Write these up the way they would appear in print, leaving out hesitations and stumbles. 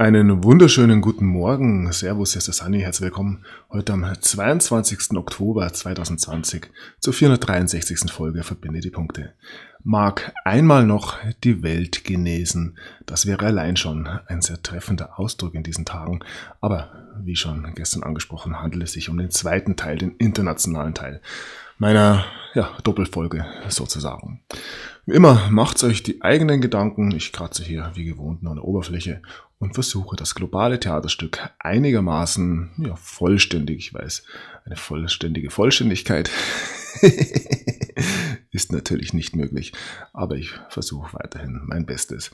Einen wunderschönen guten Morgen. Servus, hier ist der Sunny. Herzlich willkommen heute am 22. Oktober 2020 zur 463. Folge Verbinde die Punkte. Mag einmal noch die Welt genesen. Das wäre allein schon ein sehr treffender Ausdruck in diesen Tagen. Aber wie schon gestern angesprochen, handelt es sich um den zweiten Teil, den internationalen Teil meiner Doppelfolge sozusagen. Wie immer, macht euch die eigenen Gedanken. Ich kratze hier wie gewohnt nur an der Oberfläche und versuche das globale Theaterstück einigermaßen vollständig, ich weiß, eine vollständige Vollständigkeit ist natürlich nicht möglich, aber ich versuche weiterhin mein Bestes.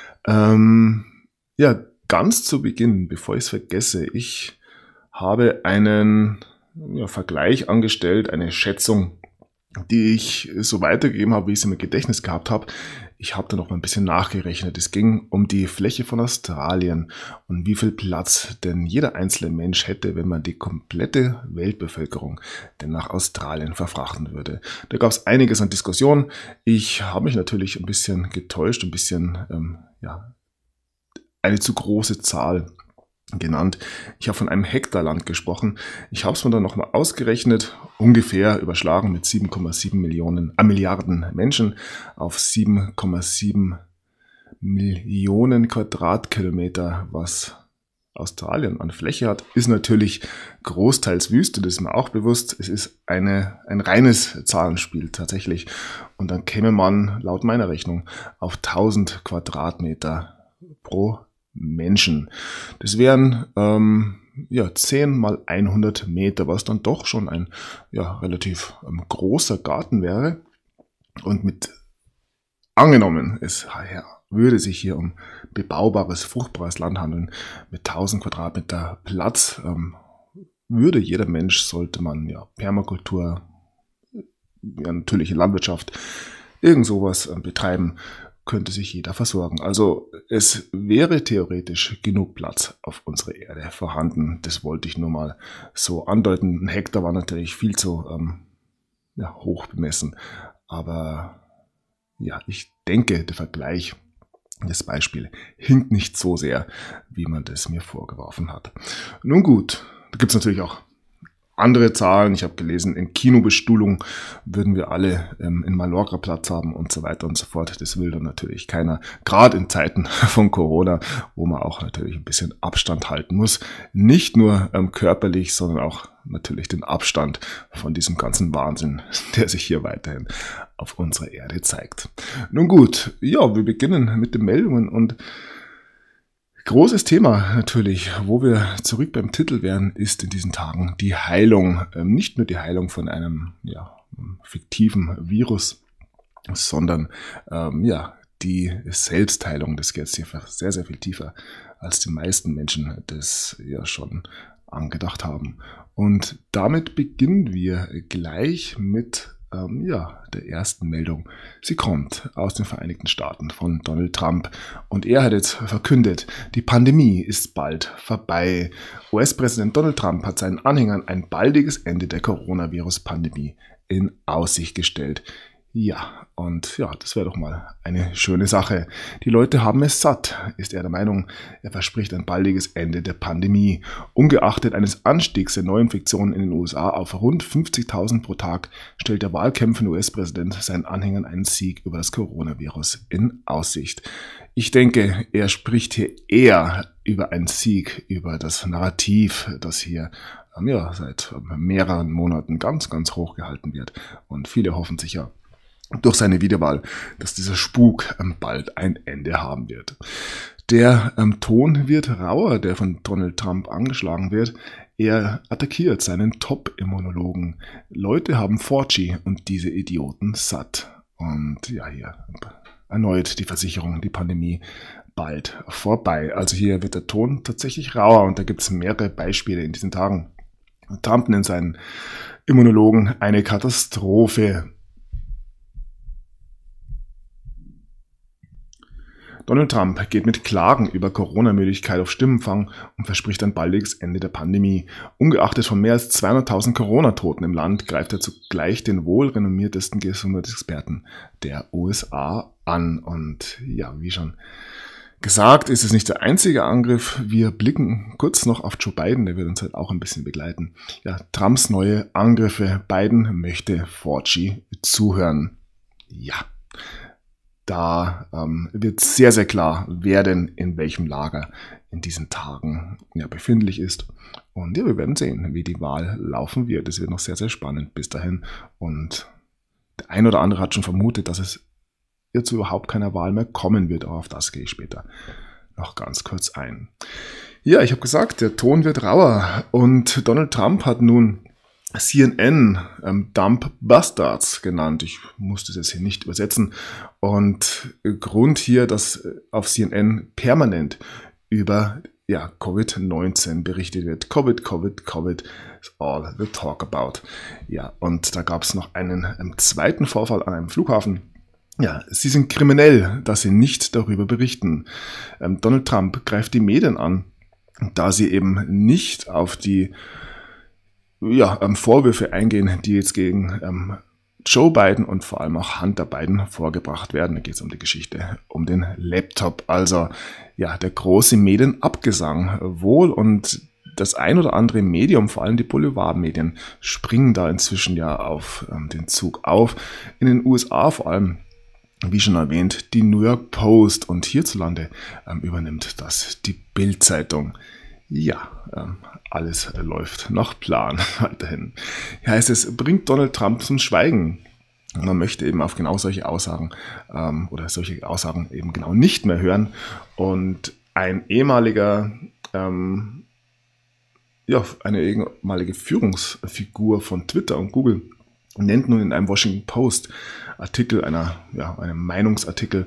Ganz zu Beginn, bevor ich es vergesse, ich habe einen Vergleich angestellt, eine Schätzung, die ich so weitergegeben habe, wie ich sie im Gedächtnis gehabt habe. Ich habe da noch mal ein bisschen nachgerechnet. Es ging um die Fläche von Australien und wie viel Platz denn jeder einzelne Mensch hätte, wenn man die komplette Weltbevölkerung denn nach Australien verfrachten würde. Da gab es einiges an Diskussionen. Ich habe mich natürlich ein bisschen getäuscht, ein bisschen eine zu große Zahl genannt. Ich habe von einem Hektar Land gesprochen. Ich habe es mir dann nochmal ausgerechnet, ungefähr überschlagen mit 7,7 Milliarden Menschen auf 7,7 Millionen Quadratkilometer, was Australien an Fläche hat, ist natürlich großteils Wüste, das ist mir auch bewusst. Es ist ein reines Zahlenspiel tatsächlich. Und dann käme man laut meiner Rechnung auf 1000 Quadratmeter pro Menschen. Das wären 10 mal 100 Meter, was dann doch schon ein relativ großer Garten wäre. Und angenommen, es würde sich hier um bebaubares, fruchtbares Land handeln, mit 1000 Quadratmeter Platz, würde jeder Mensch, sollte man Permakultur, natürliche Landwirtschaft, irgend sowas betreiben, könnte sich jeder versorgen. Also es wäre theoretisch genug Platz auf unserer Erde vorhanden. Das wollte ich nur mal so andeuten. Ein Hektar war natürlich viel zu hoch bemessen. Aber ich denke, der Vergleich, das Beispiel hinkt nicht so sehr, wie man das mir vorgeworfen hat. Nun gut, da gibt es natürlich auch andere Zahlen. Ich habe gelesen, in Kinobestuhlung würden wir alle in Mallorca Platz haben und so weiter und so fort. Das will dann natürlich keiner, gerade in Zeiten von Corona, wo man auch natürlich ein bisschen Abstand halten muss. Nicht nur körperlich, sondern auch natürlich den Abstand von diesem ganzen Wahnsinn, der sich hier weiterhin auf unserer Erde zeigt. Nun gut, wir beginnen mit den Meldungen und großes Thema natürlich, wo wir zurück beim Titel wären, ist in diesen Tagen die Heilung. Nicht nur die Heilung von einem fiktiven Virus, sondern die Selbstheilung. Das geht jetzt hier sehr, sehr viel tiefer, als die meisten Menschen das schon angedacht haben. Und damit beginnen wir gleich mit der ersten Meldung. Sie kommt aus den Vereinigten Staaten von Donald Trump und er hat jetzt verkündet, die Pandemie ist bald vorbei. US-Präsident Donald Trump hat seinen Anhängern ein baldiges Ende der Coronavirus-Pandemie in Aussicht gestellt. Das wäre doch mal eine schöne Sache. Die Leute haben es satt, ist er der Meinung. Er verspricht ein baldiges Ende der Pandemie. Ungeachtet eines Anstiegs der Neuinfektionen in den USA auf rund 50.000 pro Tag stellt der wahlkämpfende US-Präsident seinen Anhängern einen Sieg über das Coronavirus in Aussicht. Ich denke, er spricht hier eher über einen Sieg, über das Narrativ, das hier seit mehreren Monaten ganz, ganz hoch gehalten wird. Und viele hoffen sicher durch seine Wiederwahl, dass dieser Spuk bald ein Ende haben wird. Der Ton wird rauer, der von Donald Trump angeschlagen wird. Er attackiert seinen Top-Immunologen. Leute haben Fauci und diese Idioten satt. Und hier erneut die Versicherung, die Pandemie bald vorbei. Also hier wird der Ton tatsächlich rauer und da gibt es mehrere Beispiele in diesen Tagen. Trump nennt seinen Immunologen eine Katastrophe. Donald Trump geht mit Klagen über Corona-Müdigkeit auf Stimmenfang und verspricht ein baldiges Ende der Pandemie. Ungeachtet von mehr als 200.000 Corona-Toten im Land greift er zugleich den wohl renommiertesten Gesundheitsexperten der USA an. Und wie schon Gesagt ist es nicht der einzige Angriff. Wir blicken kurz noch auf Joe Biden, der wird uns halt auch ein bisschen begleiten. Ja, Trumps neue Angriffe. Biden möchte Fauci zuhören. Ja, da wird sehr, sehr klar, wer denn in welchem Lager in diesen Tagen befindlich ist. Und ja, wir werden sehen, wie die Wahl laufen wird. Es wird noch sehr, sehr spannend bis dahin. Und der ein oder andere hat schon vermutet, dass es zu überhaupt keiner Wahl mehr kommen wird, aber auf das gehe ich später noch ganz kurz ein. Ja, ich habe gesagt, der Ton wird rauer und Donald Trump hat nun CNN Dump Bastards genannt. Ich musste das hier nicht übersetzen. Und Grund hier, dass auf CNN permanent über Covid-19 berichtet wird. Covid is all the talk about. Ja, und da gab es noch einen zweiten Vorfall an einem Flughafen. Ja, sie sind kriminell, dass sie nicht darüber berichten. Donald Trump greift die Medien an, da sie eben nicht auf die Vorwürfe eingehen, die jetzt gegen Joe Biden und vor allem auch Hunter Biden vorgebracht werden. Da geht es um die Geschichte, um den Laptop. Also ja, der große Medienabgesang wohl, und das ein oder andere Medium, vor allem die Boulevardmedien, springen da inzwischen ja auf den Zug auf. In den USA vor allem, wie schon erwähnt, die New York Post, und hierzulande übernimmt das die Bild-Zeitung. Ja, alles läuft nach Plan weiterhin. Hier heißt es, bringt Donald Trump zum Schweigen. Man möchte eben auf genau solche Aussagen oder solche Aussagen eben genau nicht mehr hören. Und eine ehemalige Führungsfigur von Twitter und Google nennt nun in einem Washington Post Artikel, einem Meinungsartikel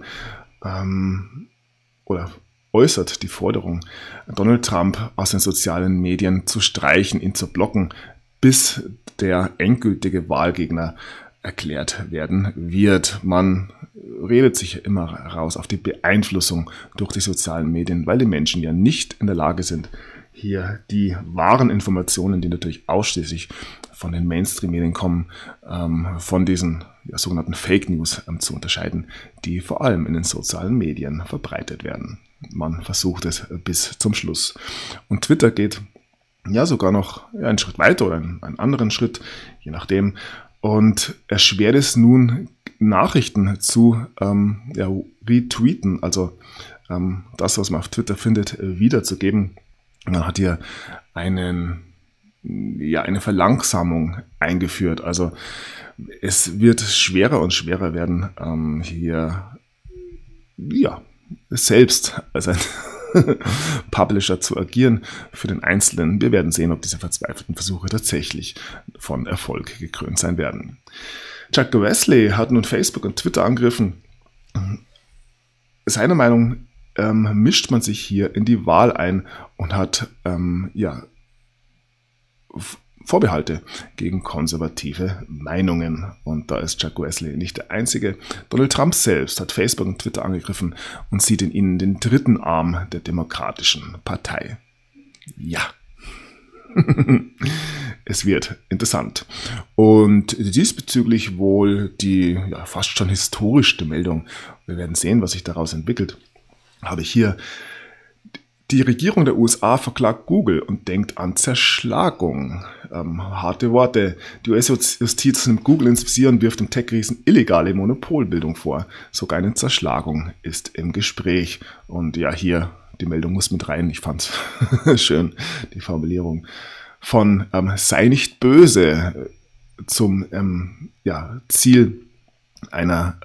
oder äußert die Forderung, Donald Trump aus den sozialen Medien zu streichen, ihn zu blocken, bis der endgültige Wahlgegner erklärt werden wird. Man redet sich immer raus auf die Beeinflussung durch die sozialen Medien, weil die Menschen ja nicht in der Lage sind, hier die wahren Informationen, die natürlich ausschließlich von den Mainstream-Medien kommen, von diesen sogenannten Fake News zu unterscheiden, die vor allem in den sozialen Medien verbreitet werden. Man versucht es bis zum Schluss. Und Twitter geht sogar noch einen Schritt weiter oder einen anderen Schritt, je nachdem, und erschwert es nun, Nachrichten zu retweeten, also das, was man auf Twitter findet, wiederzugeben. Man hat hier eine Verlangsamung eingeführt. Also es wird schwerer und schwerer werden, hier selbst als ein Publisher zu agieren für den Einzelnen. Wir werden sehen, ob diese verzweifelten Versuche tatsächlich von Erfolg gekrönt sein werden. Chuck Grassley hat nun Facebook und Twitter angegriffen. Seiner Meinung mischt man sich hier in die Wahl ein und hat Vorbehalte gegen konservative Meinungen. Und da ist Chuck Grassley nicht der Einzige. Donald Trump selbst hat Facebook und Twitter angegriffen und sieht in ihnen den dritten Arm der Demokratischen Partei. Ja. Es wird interessant. Und diesbezüglich wohl die fast schon historischste Meldung, wir werden sehen, was sich daraus entwickelt, habe ich hier: Die Regierung der USA verklagt Google und denkt an Zerschlagung. Harte Worte. Die US-Justiz nimmt Google ins Visier und wirft dem Tech-Riesen illegale Monopolbildung vor. Sogar eine Zerschlagung ist im Gespräch. Und ja, hier, die Meldung muss mit rein. Ich fand's schön, die Formulierung. Von sei nicht böse zum Ziel einer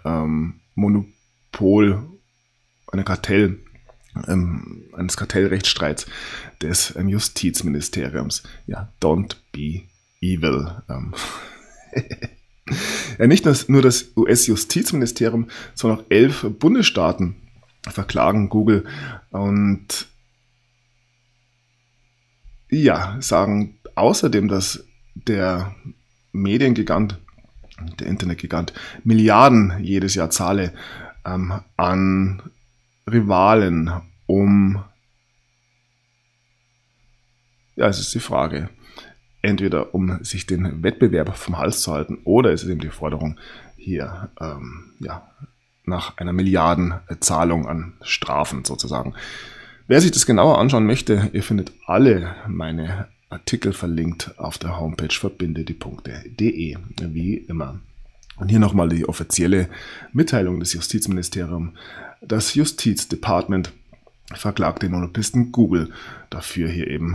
eines Kartellrechtsstreits des Justizministeriums. Ja, don't be evil. Nicht nur das US-Justizministerium, sondern auch 11 Bundesstaaten verklagen Google und sagen außerdem, dass der Mediengigant, der Internetgigant, Milliarden jedes Jahr zahle an Rivalen, es ist die Frage, entweder um sich den Wettbewerb vom Hals zu halten, oder es ist eben die Forderung, hier nach einer Milliardenzahlung an Strafen sozusagen. Wer sich das genauer anschauen möchte, ihr findet alle meine Artikel verlinkt auf der Homepage verbindediepunkte.de, wie immer. Und hier nochmal die offizielle Mitteilung des Justizministeriums. Das Justizdepartement verklagt den Monopolisten Google dafür, hier eben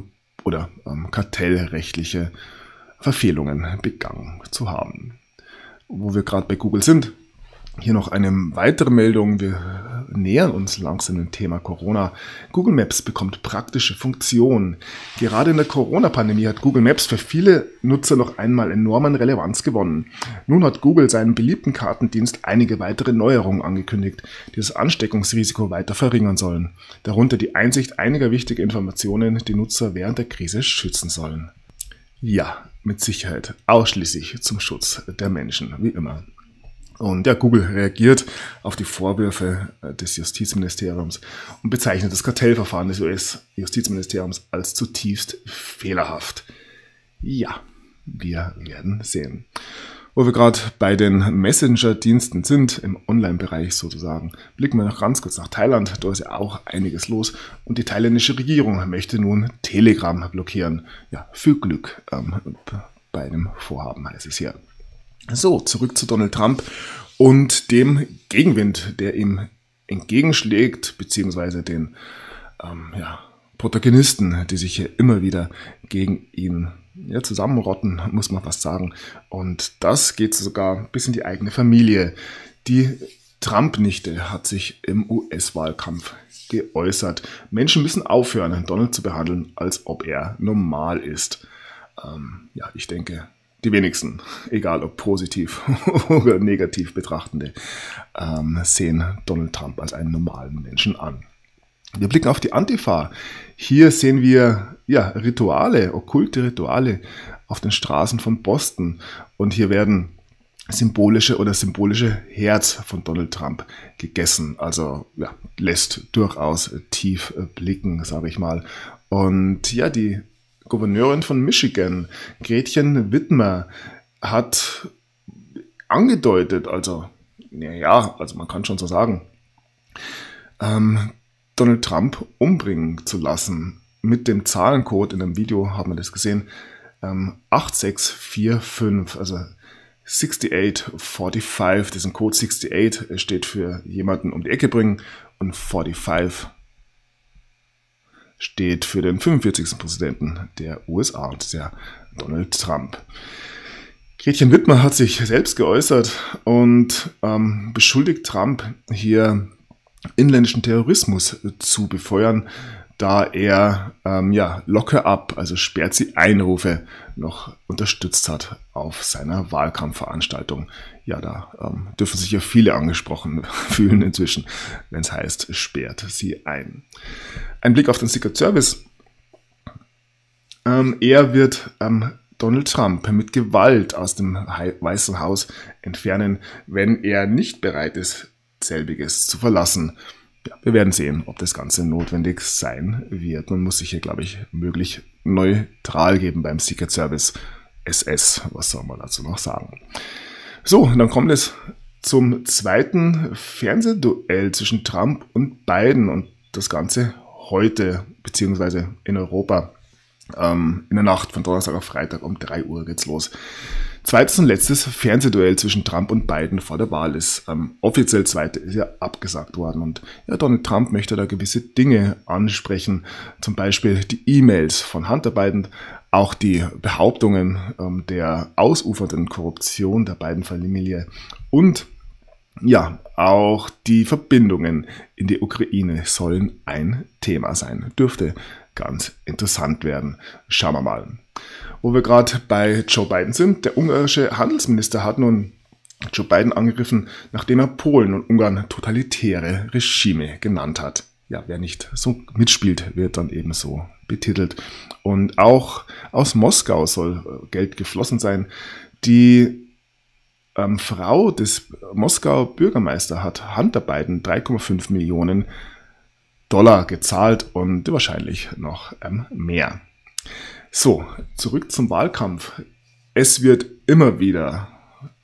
kartellrechtliche Verfehlungen begangen zu haben. Wo wir gerade bei Google sind, hier noch eine weitere Meldung. Wir nähern uns langsam dem Thema Corona. Google Maps bekommt praktische Funktionen. Gerade in der Corona-Pandemie hat Google Maps für viele Nutzer noch einmal enorm an Relevanz gewonnen. Nun hat Google seinen beliebten Kartendienst einige weitere Neuerungen angekündigt, die das Ansteckungsrisiko weiter verringern sollen. Darunter die Einsicht einiger wichtiger Informationen, die Nutzer während der Krise schützen sollen. Ja, mit Sicherheit ausschließlich zum Schutz der Menschen, wie immer. Und ja, Google reagiert auf die Vorwürfe des Justizministeriums und bezeichnet das Kartellverfahren des US-Justizministeriums als zutiefst fehlerhaft. Ja, wir werden sehen. Wo wir gerade bei den Messenger-Diensten sind, im Online-Bereich sozusagen, blicken wir noch ganz kurz nach Thailand. Da ist ja auch einiges los und die thailändische Regierung möchte nun Telegram blockieren. Ja, viel Glück bei dem Vorhaben, heißt es hier. So, zurück zu Donald Trump und dem Gegenwind, der ihm entgegenschlägt, beziehungsweise den Protagonisten, die sich hier immer wieder gegen ihn zusammenrotten, muss man fast sagen. Und das geht sogar bis in die eigene Familie. Die Trump-Nichte hat sich im US-Wahlkampf geäußert. Menschen müssen aufhören, Donald zu behandeln, als ob er normal ist. Ich denke, die wenigsten, egal ob positiv oder negativ betrachtende, sehen Donald Trump als einen normalen Menschen an. Wir blicken auf die Antifa. Hier sehen wir okkulte Rituale auf den Straßen von Boston. Und hier werden symbolische Herz von Donald Trump gegessen. Also lässt durchaus tief blicken, sage ich mal. Und ja, die Gouverneurin von Michigan, Gretchen Whitmer, hat angedeutet, also man kann schon so sagen, Donald Trump umbringen zu lassen. Mit dem Zahlencode in einem Video haben wir das gesehen, 8645, also 6845, das ist ein Code. 68 steht für jemanden um die Ecke bringen und 45 steht für den 45. Präsidenten der USA, und das ist ja Donald Trump. Gretchen Whitmer hat sich selbst geäußert und beschuldigt Trump, hier inländischen Terrorismus zu befeuern, da er Lock-her-up, also sperrt sie Einrufe, noch unterstützt hat auf seiner Wahlkampfveranstaltung. Ja, da dürfen sich ja viele angesprochen fühlen inzwischen, wenn es heißt, sperrt sie ein. Ein Blick auf den Secret Service. Er wird Donald Trump mit Gewalt aus dem Weißen Haus entfernen, wenn er nicht bereit ist, selbiges zu verlassen. Ja, wir werden sehen, ob das Ganze notwendig sein wird. Man muss sich hier, glaube ich, möglich neutral geben beim Secret Service SS. Was soll man dazu noch sagen? So, dann kommt es zum zweiten Fernsehduell zwischen Trump und Biden und das Ganze heute, beziehungsweise in Europa, in der Nacht von Donnerstag auf Freitag um 3 Uhr geht's los. Zweites und letztes Fernsehduell zwischen Trump und Biden vor der Wahl ist. Offiziell zweite ist ja abgesagt worden. Und ja, Donald Trump möchte da gewisse Dinge ansprechen. Zum Beispiel die E-Mails von Hunter Biden, auch die Behauptungen der ausufernden Korruption der Biden-Familie und ja, auch die Verbindungen in die Ukraine sollen ein Thema sein. Dürfte ganz interessant werden. Schauen wir mal. Wo wir gerade bei Joe Biden sind, der ungarische Handelsminister hat nun Joe Biden angegriffen, nachdem er Polen und Ungarn totalitäre Regime genannt hat. Ja, wer nicht so mitspielt, wird dann ebenso betitelt. Und auch aus Moskau soll Geld geflossen sein. Die Frau des Moskauer Bürgermeisters hat Hunter Biden 3,5 Millionen Dollar gezahlt und wahrscheinlich noch mehr. So, zurück zum Wahlkampf. Es wird immer wieder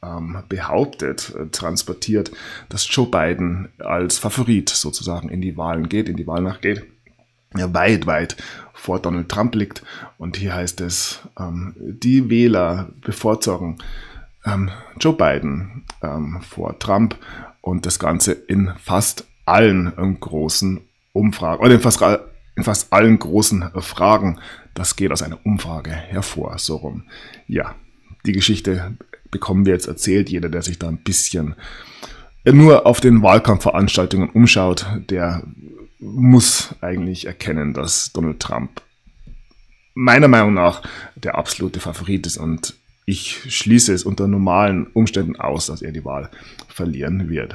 behauptet, transportiert, dass Joe Biden als Favorit sozusagen in die Wahlnacht geht, ja weit, weit vor Donald Trump liegt. Und hier heißt es, die Wähler bevorzugen Joe Biden vor Trump und das Ganze in fast allen großen Umfragen oder in fast allen großen Fragen. Das geht aus einer Umfrage hervor, so rum. Ja, die Geschichte bekommen wir jetzt erzählt. Jeder, der sich da ein bisschen nur auf den Wahlkampfveranstaltungen umschaut, der muss eigentlich erkennen, dass Donald Trump meiner Meinung nach der absolute Favorit ist und ich schließe es unter normalen Umständen aus, dass er die Wahl verlieren wird.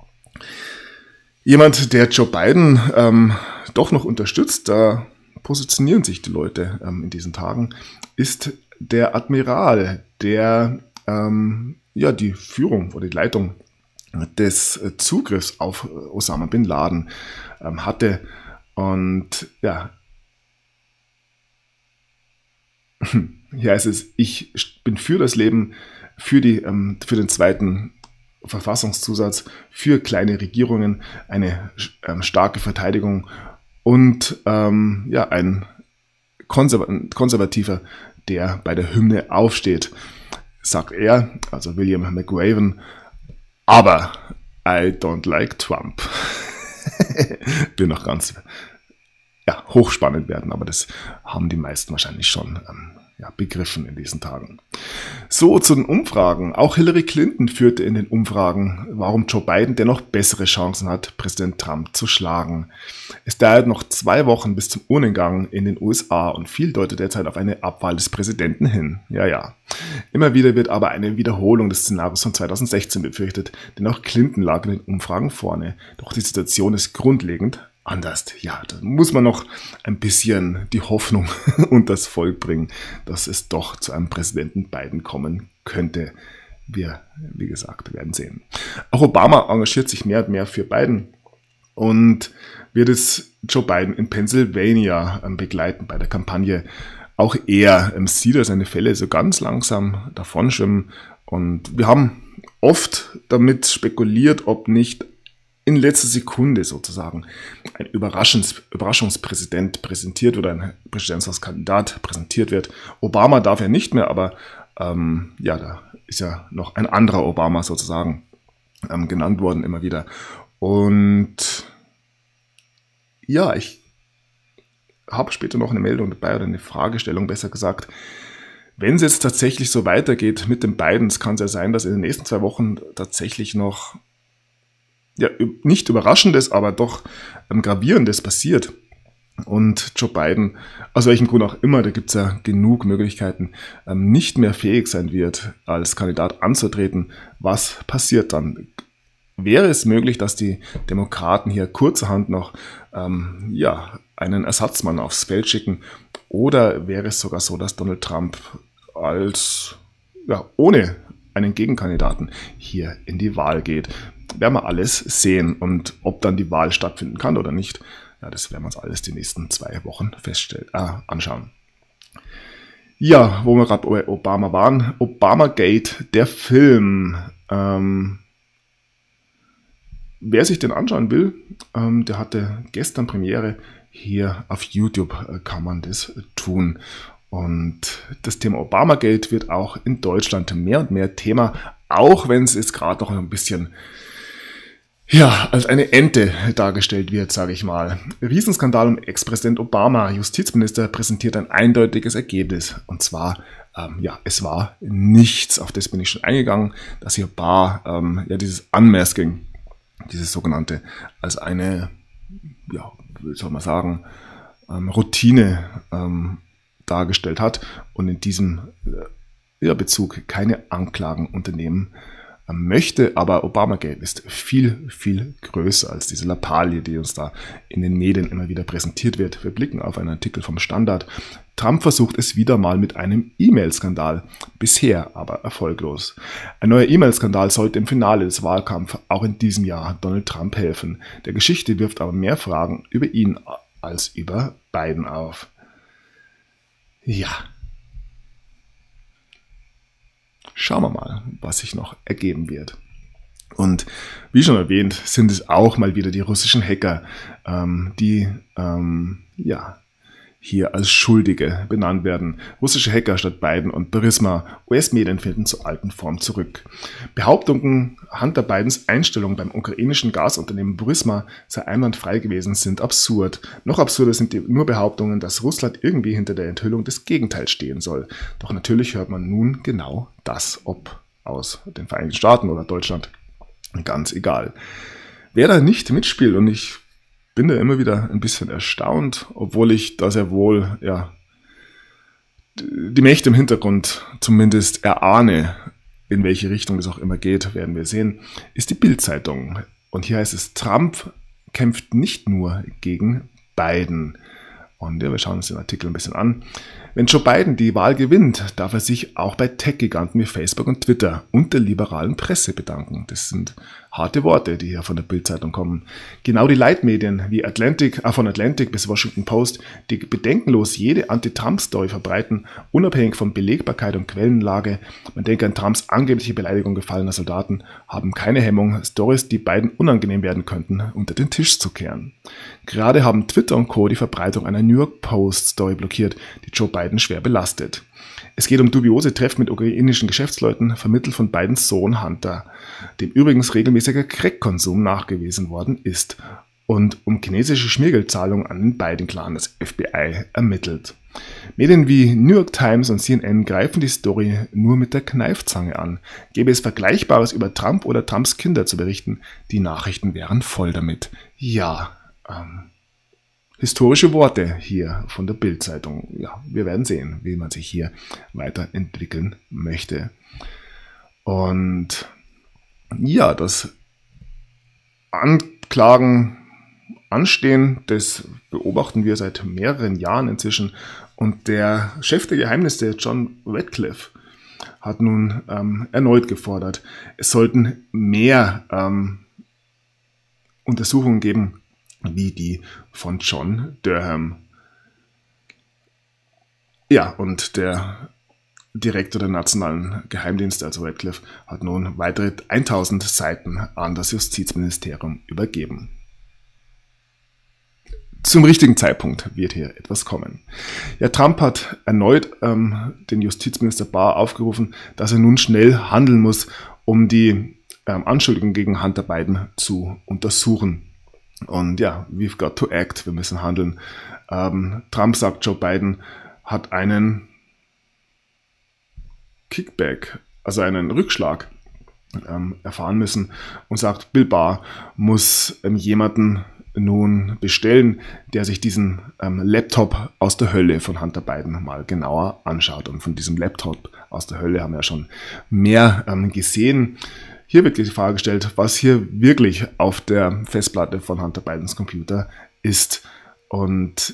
Jemand, der Joe Biden doch noch unterstützt, da positionieren sich die Leute in diesen Tagen, ist der Admiral, der die Führung oder die Leitung des Zugriffs auf Osama Bin Laden hatte. Und ja, hier heißt es, ich bin für das Leben, für den zweiten Verfassungszusatz, für kleine Regierungen, eine starke Verteidigung und ein Konservativer, der bei der Hymne aufsteht, sagt er, also William McRaven, aber I don't like Trump. Will noch ganz hochspannend werden, aber das haben die meisten wahrscheinlich schon begriffen in diesen Tagen. So zu den Umfragen. Auch Hillary Clinton führte in den Umfragen, warum Joe Biden dennoch bessere Chancen hat, Präsident Trump zu schlagen. Es dauert noch 2 Wochen bis zum Urnengang in den USA und viel deutet derzeit auf eine Abwahl des Präsidenten hin. Ja. Immer wieder wird aber eine Wiederholung des Szenarios von 2016 befürchtet, denn auch Clinton lag in den Umfragen vorne. Doch die Situation ist grundlegend anders. Ja, da muss man noch ein bisschen die Hoffnung und das Volk bringen, dass es doch zu einem Präsidenten Biden kommen könnte. Wir, wie gesagt, werden sehen. Auch Obama engagiert sich mehr und mehr für Biden und wird es Joe Biden in Pennsylvania begleiten bei der Kampagne. Auch er sieht seine Fälle so ganz langsam davonschwimmen und wir haben oft damit spekuliert, ob nicht in letzter Sekunde sozusagen ein Überraschungspräsident präsentiert oder ein Präsidentschaftskandidat präsentiert wird. Obama darf ja nicht mehr, aber da ist ja noch ein anderer Obama sozusagen genannt worden immer wieder. Und ja, ich habe später noch eine Meldung dabei oder eine Fragestellung, besser gesagt. Wenn es jetzt tatsächlich so weitergeht mit den Bidens, kann es ja sein, dass in den nächsten 2 Wochen tatsächlich noch nicht Überraschendes, aber doch Gravierendes passiert. Und Joe Biden, aus welchem Grund auch immer, da gibt es ja genug Möglichkeiten, nicht mehr fähig sein wird, als Kandidat anzutreten. Was passiert dann? Wäre es möglich, dass die Demokraten hier kurzerhand noch einen Ersatzmann aufs Feld schicken? Oder wäre es sogar so, dass Donald Trump ohne einen Gegenkandidaten hier in die Wahl geht? Werden wir alles sehen und ob dann die Wahl stattfinden kann oder nicht, das werden wir uns alles die nächsten 2 Wochen anschauen. Ja, wo wir gerade bei Obama waren, Obamagate, der Film. Wer sich den anschauen will, der hatte gestern Premiere. Hier auf YouTube kann man das tun. Und das Thema Obamagate wird auch in Deutschland mehr und mehr Thema, auch wenn es jetzt gerade noch ein bisschen als eine Ente dargestellt wird, sage ich mal. Riesenskandal um Ex-Präsident Obama. Justizminister präsentiert ein eindeutiges Ergebnis. Und zwar, es war nichts, auf das bin ich schon eingegangen, dass hier dieses Unmasking, dieses sogenannte, als eine, wie soll man sagen, Routine dargestellt hat und in diesem Bezug keine Anklagen unternehmen möchte, aber Obamagate ist viel, viel größer als diese Lappalie, die uns da in den Medien immer wieder präsentiert wird. Wir blicken auf einen Artikel vom Standard. Trump versucht es wieder mal mit einem E-Mail-Skandal, bisher aber erfolglos. Ein neuer E-Mail-Skandal sollte im Finale des Wahlkampfs auch in diesem Jahr Donald Trump helfen. Der Geschichte wirft aber mehr Fragen über ihn als über Biden auf. Ja. Schauen wir mal, was sich noch ergeben wird. Und wie schon erwähnt, sind es auch mal wieder die russischen Hacker, die hier als Schuldige benannt werden. Russische Hacker statt Biden und Burisma. US-Medien finden zur alten Form zurück. Behauptungen, Hunter Bidens Einstellung beim ukrainischen Gasunternehmen Burisma sei einwandfrei gewesen, sind absurd. Noch absurder sind nur Behauptungen, dass Russland irgendwie hinter der Enthüllung des Gegenteils stehen soll. Doch natürlich hört man nun genau das, ob aus den Vereinigten Staaten oder Deutschland. Ganz egal. Wer da nicht mitspielt, und ich bin da immer wieder ein bisschen erstaunt, obwohl ich da sehr wohl die Mächte im Hintergrund zumindest erahne, in welche Richtung es auch immer geht, werden wir sehen, ist die Bild-Zeitung. Und hier heißt es, Trump kämpft nicht nur gegen Biden. Und wir schauen uns den Artikel ein bisschen an. Wenn Joe Biden die Wahl gewinnt, darf er sich auch bei Tech-Giganten wie Facebook und Twitter und der liberalen Presse bedanken. Das sind harte Worte, die hier von der Bild-Zeitung kommen. Genau die Leitmedien wie von Atlantic bis Washington Post, die bedenkenlos jede Anti-Trump-Story verbreiten, unabhängig von Belegbarkeit und Quellenlage. Man denke an Trumps angebliche Beleidigung gefallener Soldaten, haben keine Hemmung, Stories, die beiden unangenehm werden könnten, unter den Tisch zu kehren. Gerade haben Twitter und Co. die Verbreitung einer New York Post-Story blockiert, die Joe Biden schwer belastet. Es geht um dubiose Treffen mit ukrainischen Geschäftsleuten, vermittelt von Bidens Sohn Hunter, dem übrigens regelmäßiger Crack-Konsum nachgewiesen worden ist, und um chinesische Schmiergeldzahlungen an den Biden-Clan, das FBI ermittelt. Medien wie New York Times und CNN greifen die Story nur mit der Kneifzange an. Gäbe es Vergleichbares über Trump oder Trumps Kinder zu berichten, die Nachrichten wären voll damit. Ja, historische Worte hier von der Bild-Zeitung. Ja, wir werden sehen, wie man sich hier weiterentwickeln möchte. Und ja, das Anklagen anstehen, das beobachten wir seit mehreren Jahren inzwischen. Und der Chef der Geheimnisse, John Ratcliffe, hat nun erneut gefordert, es sollten mehr Untersuchungen geben, wie die von John Durham. Ja, und der Direktor der nationalen Geheimdienste, also Ratcliffe, hat nun weitere 1000 Seiten an das Justizministerium übergeben. Zum richtigen Zeitpunkt wird hier etwas kommen. Ja, Trump hat erneut den Justizminister Barr aufgerufen, dass er nun schnell handeln muss, um die Anschuldigungen gegen Hunter Biden zu untersuchen. Und ja, we've got to act, wir müssen handeln. Trump sagt, Joe Biden hat einen Kickback, also einen Rückschlag erfahren müssen und sagt, Bill Barr muss jemanden nun bestellen, der sich diesen Laptop aus der Hölle von Hunter Biden mal genauer anschaut. Und von diesem Laptop aus der Hölle haben wir ja schon mehr gesehen. Hier wird die Frage gestellt, was hier wirklich auf der Festplatte von Hunter Bidens Computer ist und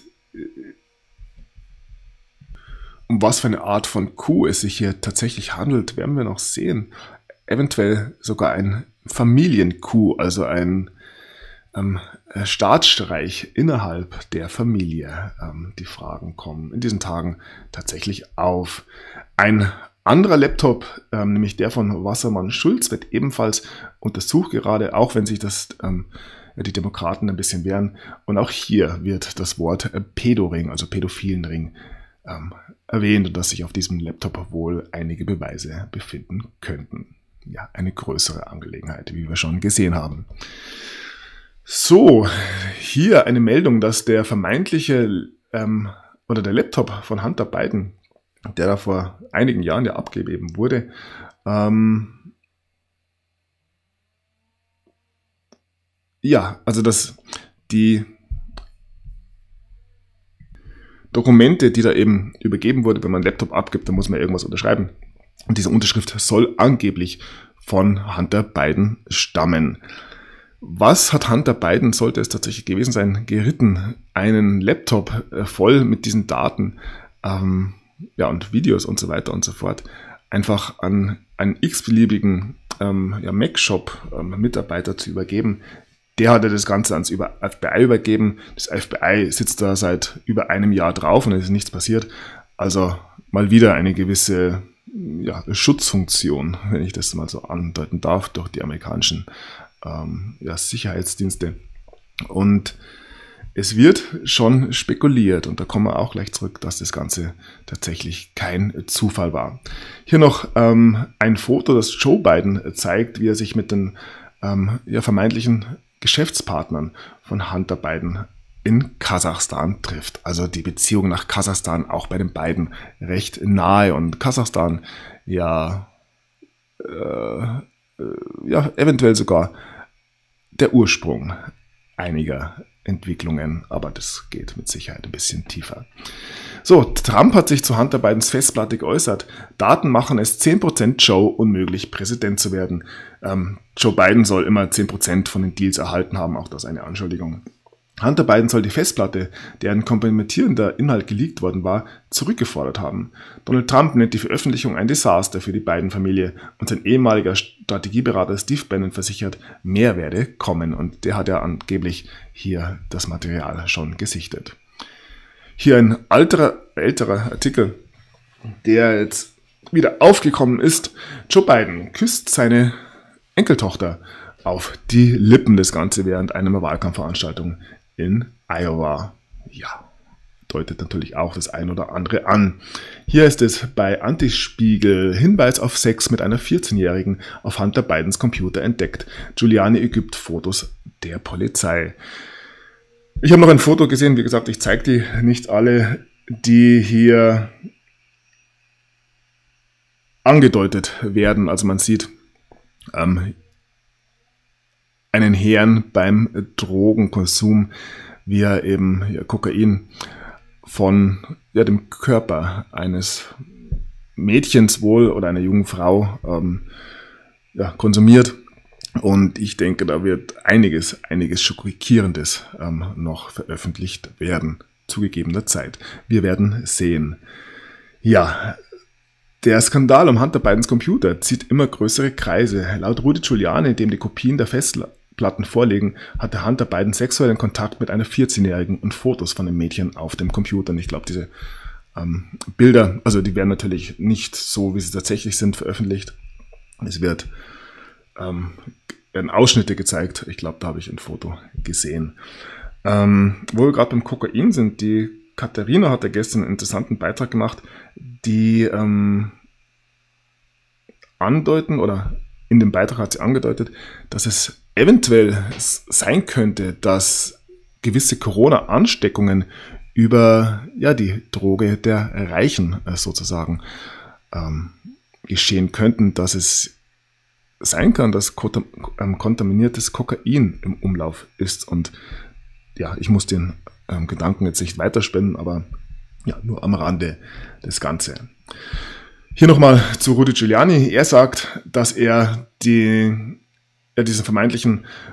um was für eine Art von Coup es sich hier tatsächlich handelt, werden wir noch sehen. Eventuell sogar ein Familiencoup, also ein Staatsstreich innerhalb der Familie. Die Fragen kommen in diesen Tagen tatsächlich auf. Ein anderer Laptop, nämlich der von Wassermann Schulz, wird ebenfalls untersucht gerade, auch wenn sich die Demokraten ein bisschen wehren. Und auch hier wird das Wort Pädoring, also pädophilen Ring, erwähnt und dass sich auf diesem Laptop wohl einige Beweise befinden könnten. Ja, eine größere Angelegenheit, wie wir schon gesehen haben. So, hier eine Meldung, dass der vermeintliche oder der Laptop von Hunter Biden, der da vor einigen Jahren ja abgegeben wurde, also dass die Dokumente, die da eben übergeben wurde, wenn man einen Laptop abgibt, dann muss man irgendwas unterschreiben. Und diese Unterschrift soll angeblich von Hunter Biden stammen. Was hat Hunter Biden, sollte es tatsächlich gewesen sein, geritten? Einen Laptop voll mit diesen Daten und Videos und so weiter und so fort einfach an einen x-beliebigen Mac-Shop-Mitarbeiter zu übergeben. Der hatte das Ganze ans FBI übergeben. Das FBI sitzt da seit über einem Jahr drauf und es ist nichts passiert. Also mal wieder eine gewisse Schutzfunktion, wenn ich das mal so andeuten darf, durch die amerikanischen Sicherheitsdienste. Und es wird schon spekuliert, und da kommen wir auch gleich zurück, dass das Ganze tatsächlich kein Zufall war. Hier noch ein Foto, das Joe Biden zeigt, wie er sich mit den vermeintlichen Geschäftspartnern von Hunter Biden in Kasachstan trifft. Also die Beziehung nach Kasachstan auch bei den beiden recht nahe, und Kasachstan eventuell sogar der Ursprung einiger Entwicklungen, aber das geht mit Sicherheit ein bisschen tiefer. So, Trump hat sich zu Hunter Bidens Festplatte geäußert. Daten machen es 10% Joe unmöglich, Präsident zu werden. Joe Biden soll immer 10% von den Deals erhalten haben, auch das eine Anschuldigung. Hunter Biden soll die Festplatte, deren kompromittierender Inhalt geleakt worden war, zurückgefordert haben. Donald Trump nennt die Veröffentlichung ein Desaster für die Biden-Familie, und sein ehemaliger Strategieberater Steve Bannon versichert, mehr werde kommen, und der hat ja angeblich hier das Material schon gesichtet. Hier ein älterer Artikel, der jetzt wieder aufgekommen ist. Joe Biden küsst seine Enkeltochter auf die Lippen, das Ganze während einer Wahlkampfveranstaltung in Iowa. Ja, deutet natürlich auch das ein oder andere an. Hier ist es bei Antispiegel: Hinweis auf Sex mit einer 14-Jährigen auf Hunter Bidens Computer entdeckt. Giuliani übt Fotos der Polizei. Ich habe noch ein Foto gesehen, wie gesagt, ich zeige die nicht alle, die hier angedeutet werden. Also man sieht einen Herrn beim Drogenkonsum, wie er eben Kokain von dem Körper eines Mädchens wohl oder einer jungen Frau konsumiert. Und ich denke, da wird einiges Schockierendes noch veröffentlicht werden, zu gegebener Zeit. Wir werden sehen. Ja, der Skandal um Hunter Bidens Computer zieht immer größere Kreise. Laut Rudy Giuliani, dem die Kopien der Festplatten vorliegen, hatte Hunter Biden sexuellen Kontakt mit einer 14-Jährigen und Fotos von dem Mädchen auf dem Computer. Und ich glaube, diese Bilder, also die werden natürlich nicht so, wie sie tatsächlich sind, veröffentlicht. Es werden Ausschnitte gezeigt. Ich glaube, da habe ich ein Foto gesehen. Wo wir gerade beim Kokain sind, die Katharina hat ja gestern einen interessanten Beitrag gemacht, die andeuten, oder in dem Beitrag hat sie angedeutet, dass es eventuell sein könnte, dass gewisse Corona-Ansteckungen über die Droge der Reichen sozusagen geschehen könnten, dass es sein kann, dass kontaminiertes Kokain im Umlauf ist. Und ja, ich muss den Gedanken jetzt nicht weiterspinnen, aber ja, nur am Rande das Ganze. Hier nochmal zu Rudy Giuliani. Er sagt, dass er diese vermeintlich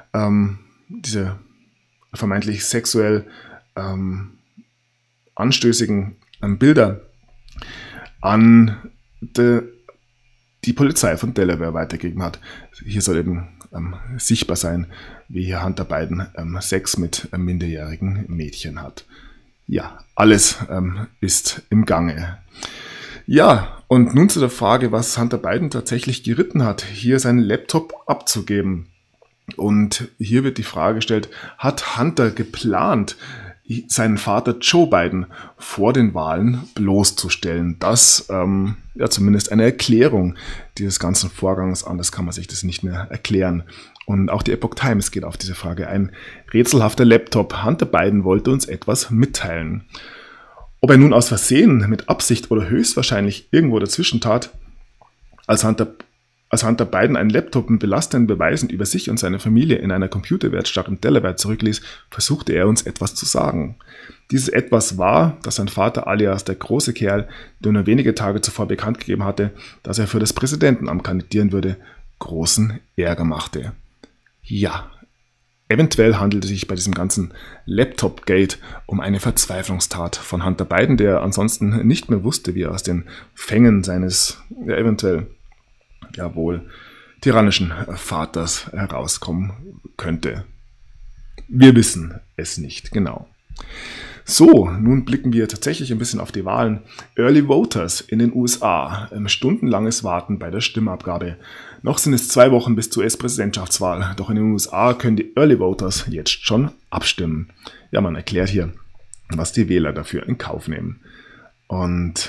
sexuell anstößigen Bilder an die Polizei von Delaware weitergegeben hat. Hier soll eben sichtbar sein, wie hier Hunter Biden Sex mit minderjährigen Mädchen hat. Ja, alles ist im Gange. Ja, und nun zu der Frage, was Hunter Biden tatsächlich geritten hat, hier seinen Laptop abzugeben. Und hier wird die Frage gestellt, hat Hunter geplant, seinen Vater Joe Biden vor den Wahlen bloßzustellen? Das zumindest eine Erklärung dieses ganzen Vorgangs, anders kann man sich das nicht mehr erklären. Und auch die Epoch Times geht auf diese Frage ein. Rätselhafter Laptop. Hunter Biden wollte uns etwas mitteilen. Ob er nun aus Versehen, mit Absicht oder höchstwahrscheinlich irgendwo dazwischen tat, als Hunter Biden einen Laptop mit belastenden Beweisen über sich und seine Familie in einer Computerwerkstatt in Delaware zurückließ, versuchte er uns etwas zu sagen. Dieses Etwas war, dass sein Vater alias der große Kerl, der nur wenige Tage zuvor bekannt gegeben hatte, dass er für das Präsidentenamt kandidieren würde, großen Ärger machte. Ja, eventuell handelte es sich bei diesem ganzen Laptop-Gate um eine Verzweiflungstat von Hunter Biden, der ansonsten nicht mehr wusste, wie er aus den Fängen seines eventuell wohl tyrannischen Vaters herauskommen könnte. Wir wissen es nicht genau. So, nun blicken wir tatsächlich ein bisschen auf die Wahlen. Early Voters in den USA. Stundenlanges Warten bei der Stimmabgabe. Noch sind es 2 Wochen bis zur US-Präsidentschaftswahl. Doch in den USA können die Early Voters jetzt schon abstimmen. Ja, man erklärt hier, was die Wähler dafür in Kauf nehmen. Und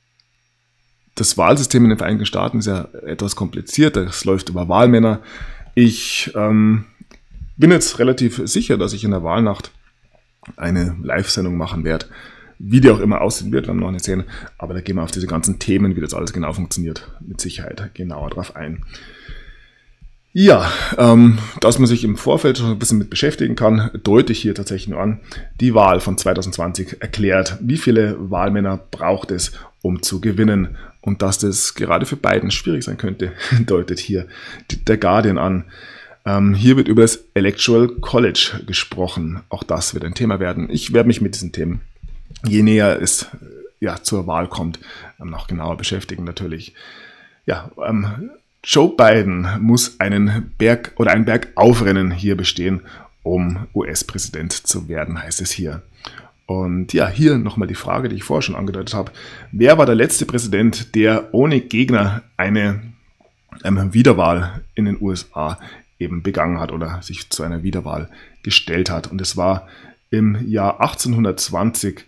das Wahlsystem in den Vereinigten Staaten ist ja etwas kompliziert. Das läuft über Wahlmänner. Ich bin jetzt relativ sicher, dass ich in der Wahlnacht eine Live-Sendung machen werde. Wie die auch immer aussehen wird, werden wir noch nicht sehen. Aber da gehen wir auf diese ganzen Themen, wie das alles genau funktioniert, mit Sicherheit genauer drauf ein. Ja, dass man sich im Vorfeld schon ein bisschen mit beschäftigen kann, deute ich hier tatsächlich nur an. Die Wahl von 2020 erklärt, wie viele Wahlmänner braucht es, um zu gewinnen. Und dass das gerade für Biden schwierig sein könnte, deutet hier der Guardian an. Hier wird über das Electoral College gesprochen. Auch das wird ein Thema werden. Ich werde mich mit diesen Themen, je näher es zur Wahl kommt, noch genauer beschäftigen natürlich. Ja, Joe Biden muss ein Bergaufrennen hier bestehen, um US-Präsident zu werden, heißt es hier. Und ja, hier nochmal die Frage, die ich vorher schon angedeutet habe. Wer war der letzte Präsident, der ohne Gegner eine Wiederwahl in den USA eben begangen hat oder sich zu einer Wiederwahl gestellt hat? Und es war im Jahr 1820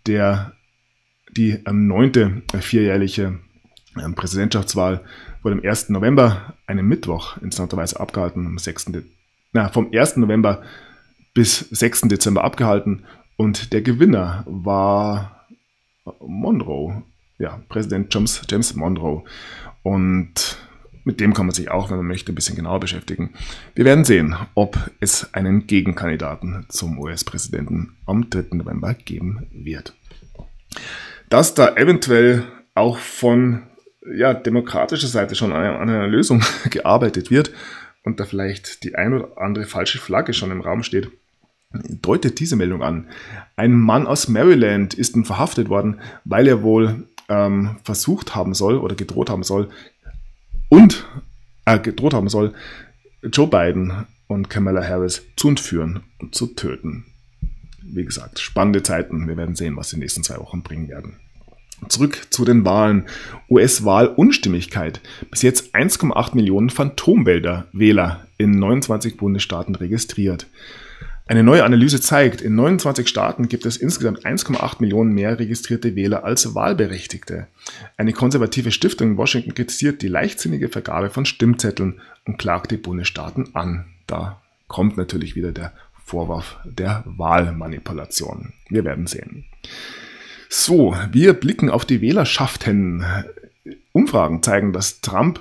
die 9. vierjährliche Präsidentschaftswahl wurde am 1. November, einem Mittwoch, interessanterweise abgehalten, vom 1. November bis 6. Dezember abgehalten. Und der Gewinner war Monroe, Präsident James Monroe. Und mit dem kann man sich auch, wenn man möchte, ein bisschen genauer beschäftigen. Wir werden sehen, ob es einen Gegenkandidaten zum US-Präsidenten am 3. November geben wird. Dass da eventuell auch von demokratischer Seite schon an einer Lösung gearbeitet wird und da vielleicht die ein oder andere falsche Flagge schon im Raum steht, deutet diese Meldung an. Ein Mann aus Maryland ist nun verhaftet worden, weil er wohl versucht haben soll oder gedroht haben soll, Joe Biden und Kamala Harris zu entführen und zu töten. Wie gesagt, spannende Zeiten. Wir werden sehen, was die nächsten 2 Wochen bringen werden. Zurück zu den Wahlen. US-Wahlunstimmigkeit. Bis jetzt 1,8 Millionen Phantomwähler in 29 Bundesstaaten registriert. Eine neue Analyse zeigt, in 29 Staaten gibt es insgesamt 1,8 Millionen mehr registrierte Wähler als Wahlberechtigte. Eine konservative Stiftung in Washington kritisiert die leichtsinnige Vergabe von Stimmzetteln und klagt die Bundesstaaten an. Da kommt natürlich wieder der Vorwurf der Wahlmanipulation. Wir werden sehen. So, wir blicken auf die Wählerschaften. Umfragen zeigen, dass Trump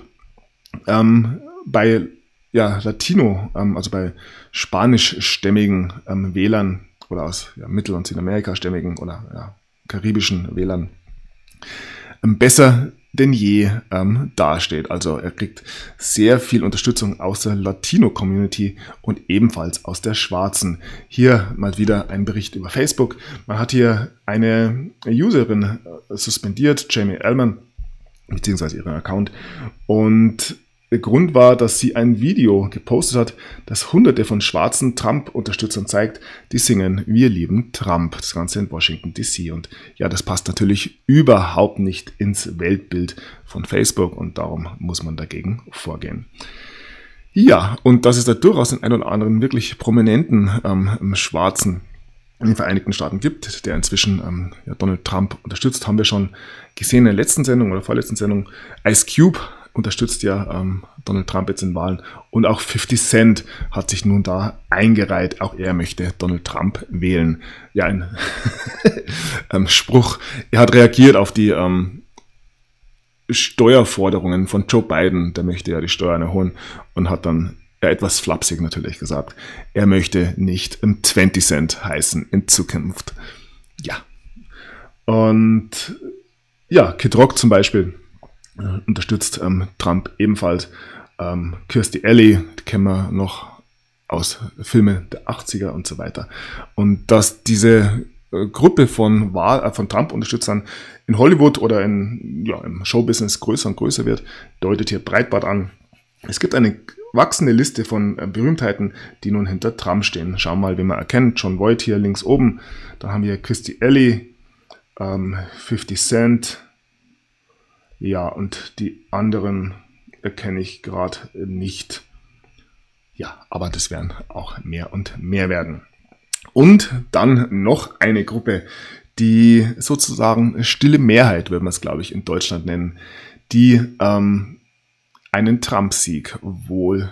bei Latino, also bei spanischstämmigen Wählern oder aus Mittel- und Südamerika-stämmigen oder karibischen Wählern besser denn je dasteht. Also er kriegt sehr viel Unterstützung aus der Latino-Community und ebenfalls aus der Schwarzen. Hier mal wieder ein Bericht über Facebook. Man hat hier eine Userin suspendiert, Jamie Ellman, beziehungsweise ihren Account, und der Grund war, dass sie ein Video gepostet hat, das Hunderte von schwarzen Trump-Unterstützern zeigt, die singen "Wir lieben Trump", das Ganze in Washington DC. Und ja, das passt natürlich überhaupt nicht ins Weltbild von Facebook und darum muss man dagegen vorgehen. Ja, und dass es da durchaus den einen oder anderen wirklich prominenten Schwarzen in den Vereinigten Staaten gibt, der inzwischen Donald Trump unterstützt, haben wir schon gesehen in der letzten Sendung oder vorletzten Sendung. Ice Cube unterstützt Donald Trump jetzt in Wahlen und auch 50 Cent hat sich nun da eingereiht. Auch er möchte Donald Trump wählen. Ja, ein Spruch. Er hat reagiert auf die Steuerforderungen von Joe Biden. Der möchte ja die Steuern erhöhen und hat dann etwas flapsig natürlich gesagt, er möchte nicht 20 Cent heißen in Zukunft. Ja. Und Kid Rock zum Beispiel unterstützt Trump ebenfalls. Kirstie Alley, die kennen wir noch aus Filmen der 80er und so weiter. Und dass diese Gruppe von Trump-Unterstützern in Hollywood oder im Showbusiness größer und größer wird, deutet hier Breitbart an. Es gibt eine wachsende Liste von Berühmtheiten, die nun hinter Trump stehen. Schauen wir mal, wen man erkennt. John Voight hier links oben. Dann haben wir Christy Alley, 50 Cent. Ja, und die anderen erkenne ich gerade nicht. Ja, aber das werden auch mehr und mehr werden. Und dann noch eine Gruppe, die sozusagen stille Mehrheit, würde man es, glaube ich, in Deutschland nennen, die einen Trump-Sieg wohl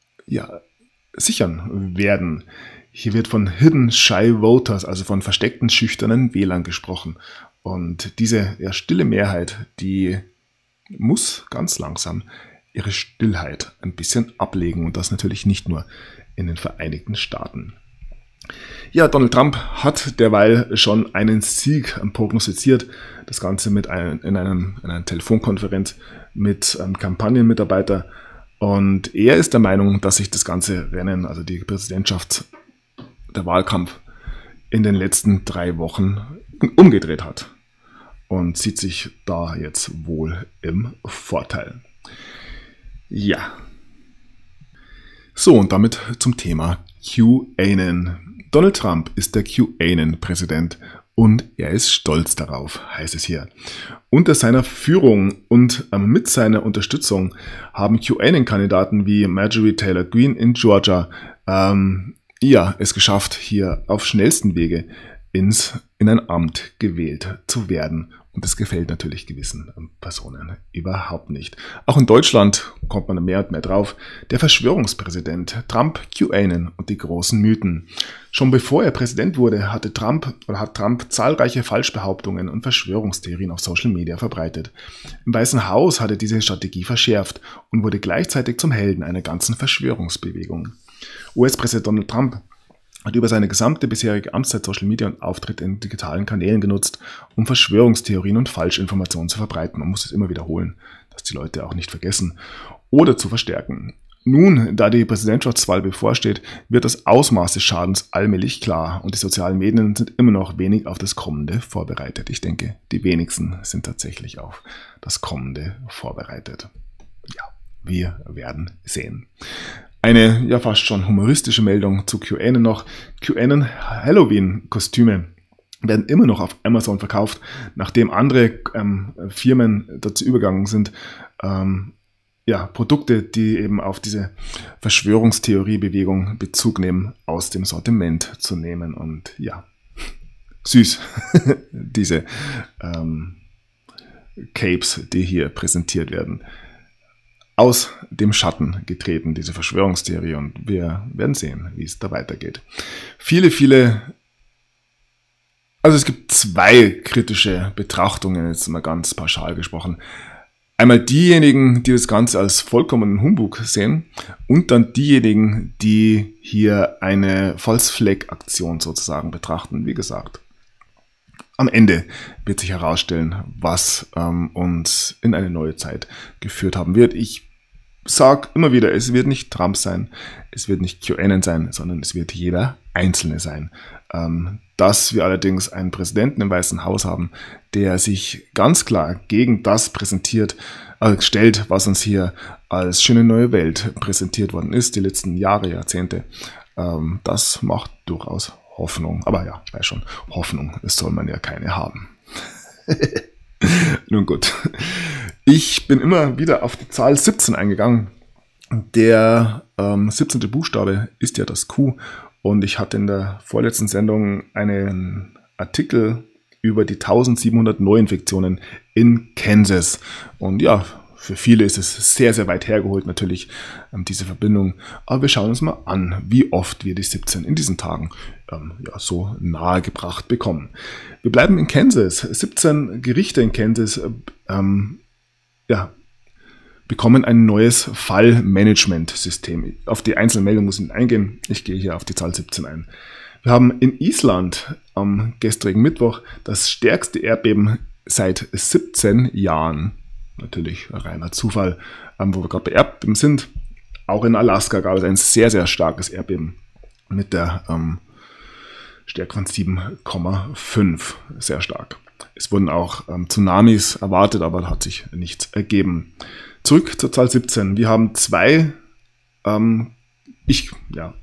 sichern werden. Hier wird von Hidden Shy Voters, also von versteckten, schüchternen Wählern gesprochen. Und diese stille Mehrheit, die muss ganz langsam ihre Stillheit ein bisschen ablegen. Und das natürlich nicht nur in den Vereinigten Staaten. Ja, Donald Trump hat derweil schon einen Sieg prognostiziert. Das Ganze in einer Telefonkonferenz mit Kampagnenmitarbeitern. Und er ist der Meinung, dass sich das ganze Rennen, also die Präsidentschaft, der Wahlkampf, in den letzten 3 Wochen umgedreht hat. Und sieht sich da jetzt wohl im Vorteil. Ja. So, und damit zum Thema QAnon. Donald Trump ist der QAnon-Präsident und er ist stolz darauf, heißt es hier. Unter seiner Führung und mit seiner Unterstützung haben QAnon-Kandidaten wie Marjorie Taylor Greene in Georgia es geschafft, hier auf schnellsten Wege in ein Amt gewählt zu werden. Und das gefällt natürlich gewissen Personen überhaupt nicht. Auch in Deutschland kommt man mehr und mehr drauf. Der Verschwörungspräsident Trump, QAnon und die großen Mythen. Schon bevor er Präsident wurde, hat Trump zahlreiche Falschbehauptungen und Verschwörungstheorien auf Social Media verbreitet. Im Weißen Haus hat er diese Strategie verschärft und wurde gleichzeitig zum Helden einer ganzen Verschwörungsbewegung. US-Präsident Donald Trump hat über seine gesamte bisherige Amtszeit Social Media und Auftritt in digitalen Kanälen genutzt, um Verschwörungstheorien und Falschinformationen zu verbreiten. Man muss es immer wiederholen, dass die Leute auch nicht vergessen, oder zu verstärken. Nun, da die Präsidentschaftswahl bevorsteht, wird das Ausmaß des Schadens allmählich klar und die sozialen Medien sind immer noch wenig auf das Kommende vorbereitet. Ich denke, die wenigsten sind tatsächlich auf das Kommende vorbereitet. Ja, wir werden sehen. Eine fast schon humoristische Meldung zu QAnon noch. QAnon Halloween-Kostüme werden immer noch auf Amazon verkauft, nachdem andere Firmen dazu übergegangen sind, Produkte, die eben auf diese Verschwörungstheoriebewegung Bezug nehmen, aus dem Sortiment zu nehmen. Und ja, süß, diese Capes, die hier präsentiert werden. Aus dem Schatten getreten, diese Verschwörungstheorie, und wir werden sehen, wie es da weitergeht. Also es gibt 2 kritische Betrachtungen, jetzt mal ganz pauschal gesprochen. Einmal diejenigen, die das Ganze als vollkommenen Humbug sehen, und dann diejenigen, die hier eine False Flag Aktion sozusagen betrachten. Wie gesagt, am Ende wird sich herausstellen, was uns in eine neue Zeit geführt haben wird. Ich sage immer wieder, es wird nicht Trump sein, es wird nicht QAnon sein, sondern es wird jeder Einzelne sein. Dass wir allerdings einen Präsidenten im Weißen Haus haben, der sich ganz klar gegen das stellt, was uns hier als schöne neue Welt präsentiert worden ist, die letzten Jahre, Jahrzehnte, das macht durchaus Hoffnung. Aber ja, ich weiß schon, Hoffnung, das soll man ja keine haben. Nun gut. Ich bin immer wieder auf die Zahl 17 eingegangen. Der 17. Buchstabe ist ja das Q. Und ich hatte in der vorletzten Sendung einen Artikel über die 1700 Neuinfektionen in Kansas. Und ja, für viele ist es sehr, sehr weit hergeholt natürlich, diese Verbindung. Aber wir schauen uns mal an, wie oft wir die 17 in diesen Tagen so nahe gebracht bekommen. Wir bleiben in Kansas. 17 Gerichte in Kansas bekommen ein neues Fallmanagementsystem. Auf die einzelnen Meldungen muss ich nicht eingehen. Ich gehe hier auf die Zahl 17 ein. Wir haben in Island am gestrigen Mittwoch das stärkste Erdbeben seit 17 Jahren. Natürlich reiner Zufall, wo wir gerade bei Erdbeben sind. Auch in Alaska gab es ein sehr, sehr starkes Erdbeben mit der Stärke von 7,5. Sehr stark. Es wurden auch Tsunamis erwartet, aber da hat sich nichts ergeben. Zurück zur Zahl 17. Wir haben 2 Ich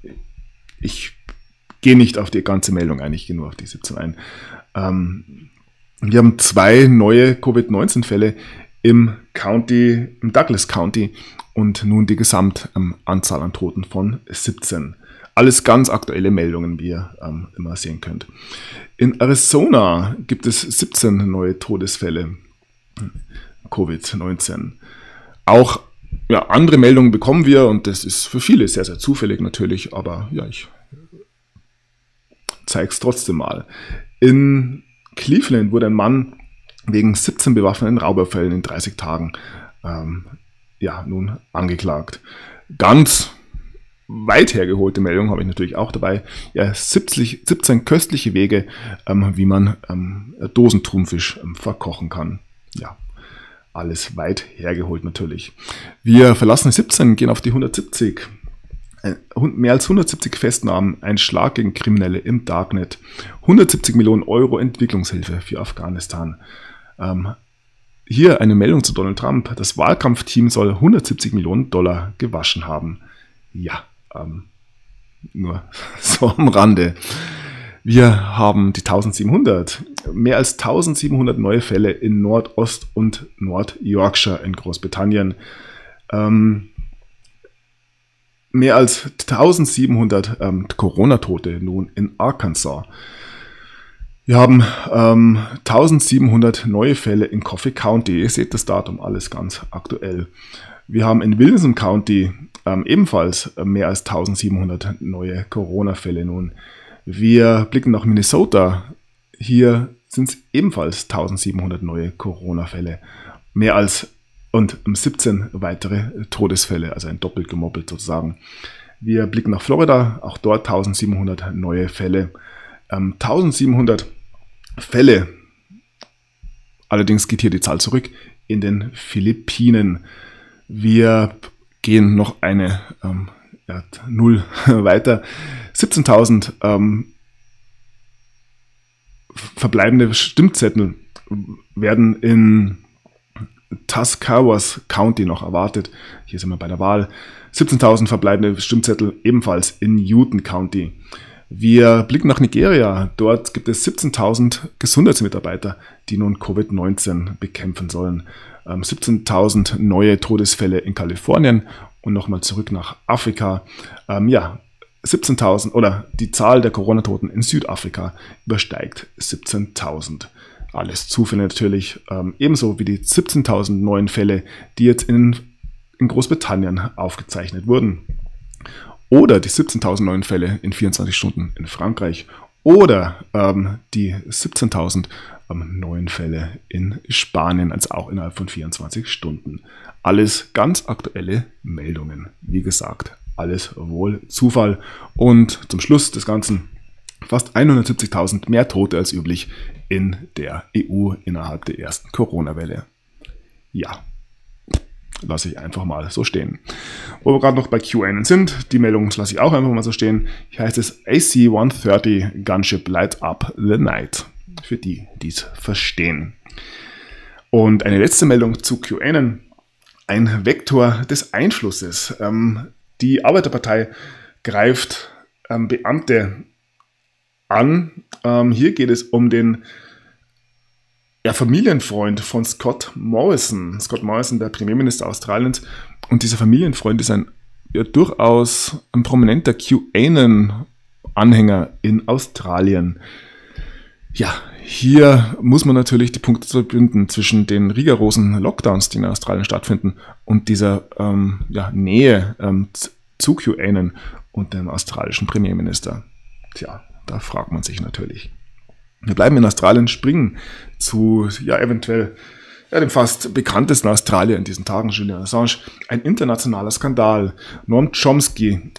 gehe nicht auf die ganze Meldung ein, ich gehe nur auf die 17 ein. Wir haben 2 neue Covid-19-Fälle im Douglas County und nun die Gesamtanzahl an Toten von 17. Alles ganz aktuelle Meldungen, wie ihr immer sehen könnt. In Arizona gibt es 17 neue Todesfälle Covid-19. Auch andere Meldungen bekommen wir und das ist für viele sehr, sehr zufällig natürlich, aber ich zeige es trotzdem mal. In Cleveland wurde ein Mann wegen 17 bewaffneten Raubüberfällen in 30 Tagen nun angeklagt. Ganz weit hergeholte Meldung habe ich natürlich auch dabei. 17 köstliche Wege, wie man Dosenthunfisch verkochen kann. Ja, alles weit hergeholt natürlich. Wir verlassen 17, gehen auf die 170. Mehr als 170 Festnahmen, ein Schlag gegen Kriminelle im Darknet, 170 Millionen Euro Entwicklungshilfe für Afghanistan. Hier eine Meldung zu Donald Trump. Das Wahlkampfteam soll 170 Millionen Dollar gewaschen haben. Ja, nur so am Rande. Wir haben die 1700. Mehr als 1700 neue Fälle in Nordost- und Nord-Yorkshire in Großbritannien. Mehr als 1700 Corona-Tote nun in Arkansas. Wir haben 1700 neue Fälle in Coffee County. Ihr seht das Datum, alles ganz aktuell. Wir haben in Williamson County ebenfalls mehr als 1700 neue Corona-Fälle nun. Wir blicken nach Minnesota. Hier sind es ebenfalls 1700 neue Corona-Fälle. Mehr als und 17 weitere Todesfälle, also ein doppelt gemoppelt sozusagen. Wir blicken nach Florida, auch dort 1700 neue Fälle. 1700 Fälle, allerdings geht hier die Zahl zurück, in den Philippinen. Wir gehen noch eine Null weiter. 17.000 verbleibende Stimmzettel werden in Tuscarawas County noch erwartet. Hier sind wir bei der Wahl. 17.000 verbleibende Stimmzettel ebenfalls in Newton County. Wir blicken nach Nigeria. Dort gibt es 17.000 Gesundheitsmitarbeiter, die nun Covid-19 bekämpfen sollen. 17.000 neue Todesfälle in Kalifornien und nochmal zurück nach Afrika. 17.000 oder die Zahl der Corona-Toten in Südafrika übersteigt 17.000. Alles Zufälle natürlich, ebenso wie die 17.000 neuen Fälle, die jetzt in Großbritannien aufgezeichnet wurden. Oder die 17.000 neuen Fälle in 24 Stunden in Frankreich. Oder die 17.000 neuen Fälle in Spanien, also auch innerhalb von 24 Stunden. Alles ganz aktuelle Meldungen. Wie gesagt, alles wohl Zufall. Und zum Schluss des Ganzen fast 170.000 mehr Tote als üblich in der EU innerhalb der ersten Corona-Welle. Ja, lasse ich einfach mal so stehen. Wo wir gerade noch bei QAnon sind, die Meldung lasse ich auch einfach mal so stehen. Hier heißt es AC-130 Gunship lights up the night. Für die, die es verstehen. Und eine letzte Meldung zu QAnon. Ein Vektor des Einflusses. Die Arbeiterpartei greift Beamte an. Hier geht es um den Familienfreund von Scott Morrison. Scott Morrison, der Premierminister Australiens. Und dieser Familienfreund ist durchaus ein prominenter QAnon-Anhänger in Australien. Ja, hier muss man natürlich die Punkte verbinden zwischen den rigorosen Lockdowns, die in Australien stattfinden, und dieser Nähe zu QAnon und dem australischen Premierminister. Tja, da fragt man sich natürlich. Wir bleiben in Australien, springen zu eventuell dem fast bekanntesten Australier in diesen Tagen, Julian Assange. Ein internationaler Skandal. Noam Chomsky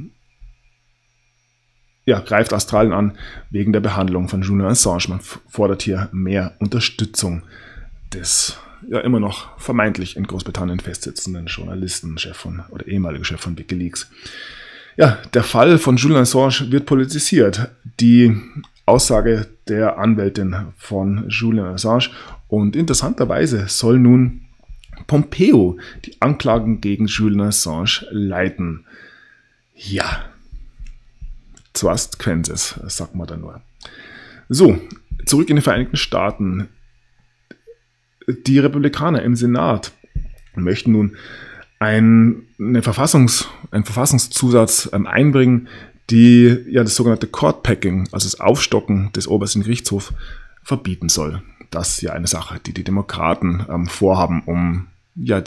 greift Australien an wegen der Behandlung von Julian Assange. Man fordert hier mehr Unterstützung des immer noch vermeintlich in Großbritannien festsitzenden Journalisten, ehemaligen Chef von WikiLeaks. Ja, der Fall von Julian Assange wird politisiert. Die Aussage der Anwältin von Julian Assange. Und interessanterweise soll nun Pompeo die Anklagen gegen Julian Assange leiten. Ja, Trust Kansas, sagt man da nur. So, zurück in die Vereinigten Staaten. Die Republikaner im Senat möchten nun einen Verfassungszusatz einbringen, die ja das sogenannte Court Packing, also das Aufstocken des obersten Gerichtshofs, verbieten soll. Das ist ja eine Sache, die die Demokraten vorhaben, um ja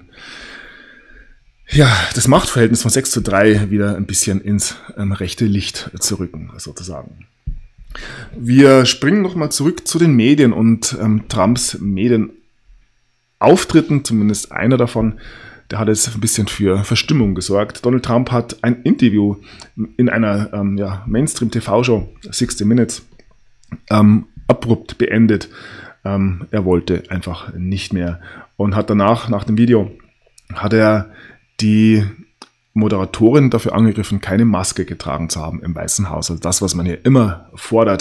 das Machtverhältnis von 6:3 wieder ein bisschen ins rechte Licht zu rücken, sozusagen. Wir springen nochmal zurück zu den Medien und Trumps Medienauftritten, zumindest einer davon, der hat jetzt ein bisschen für Verstimmung gesorgt. Donald Trump hat ein Interview in einer Mainstream-TV-Show, 60 Minutes, abrupt beendet. Er wollte einfach nicht mehr und hat danach, nach dem Video, hat er die Moderatorin dafür angegriffen, keine Maske getragen zu haben im Weißen Haus. Also das, was man hier immer fordert,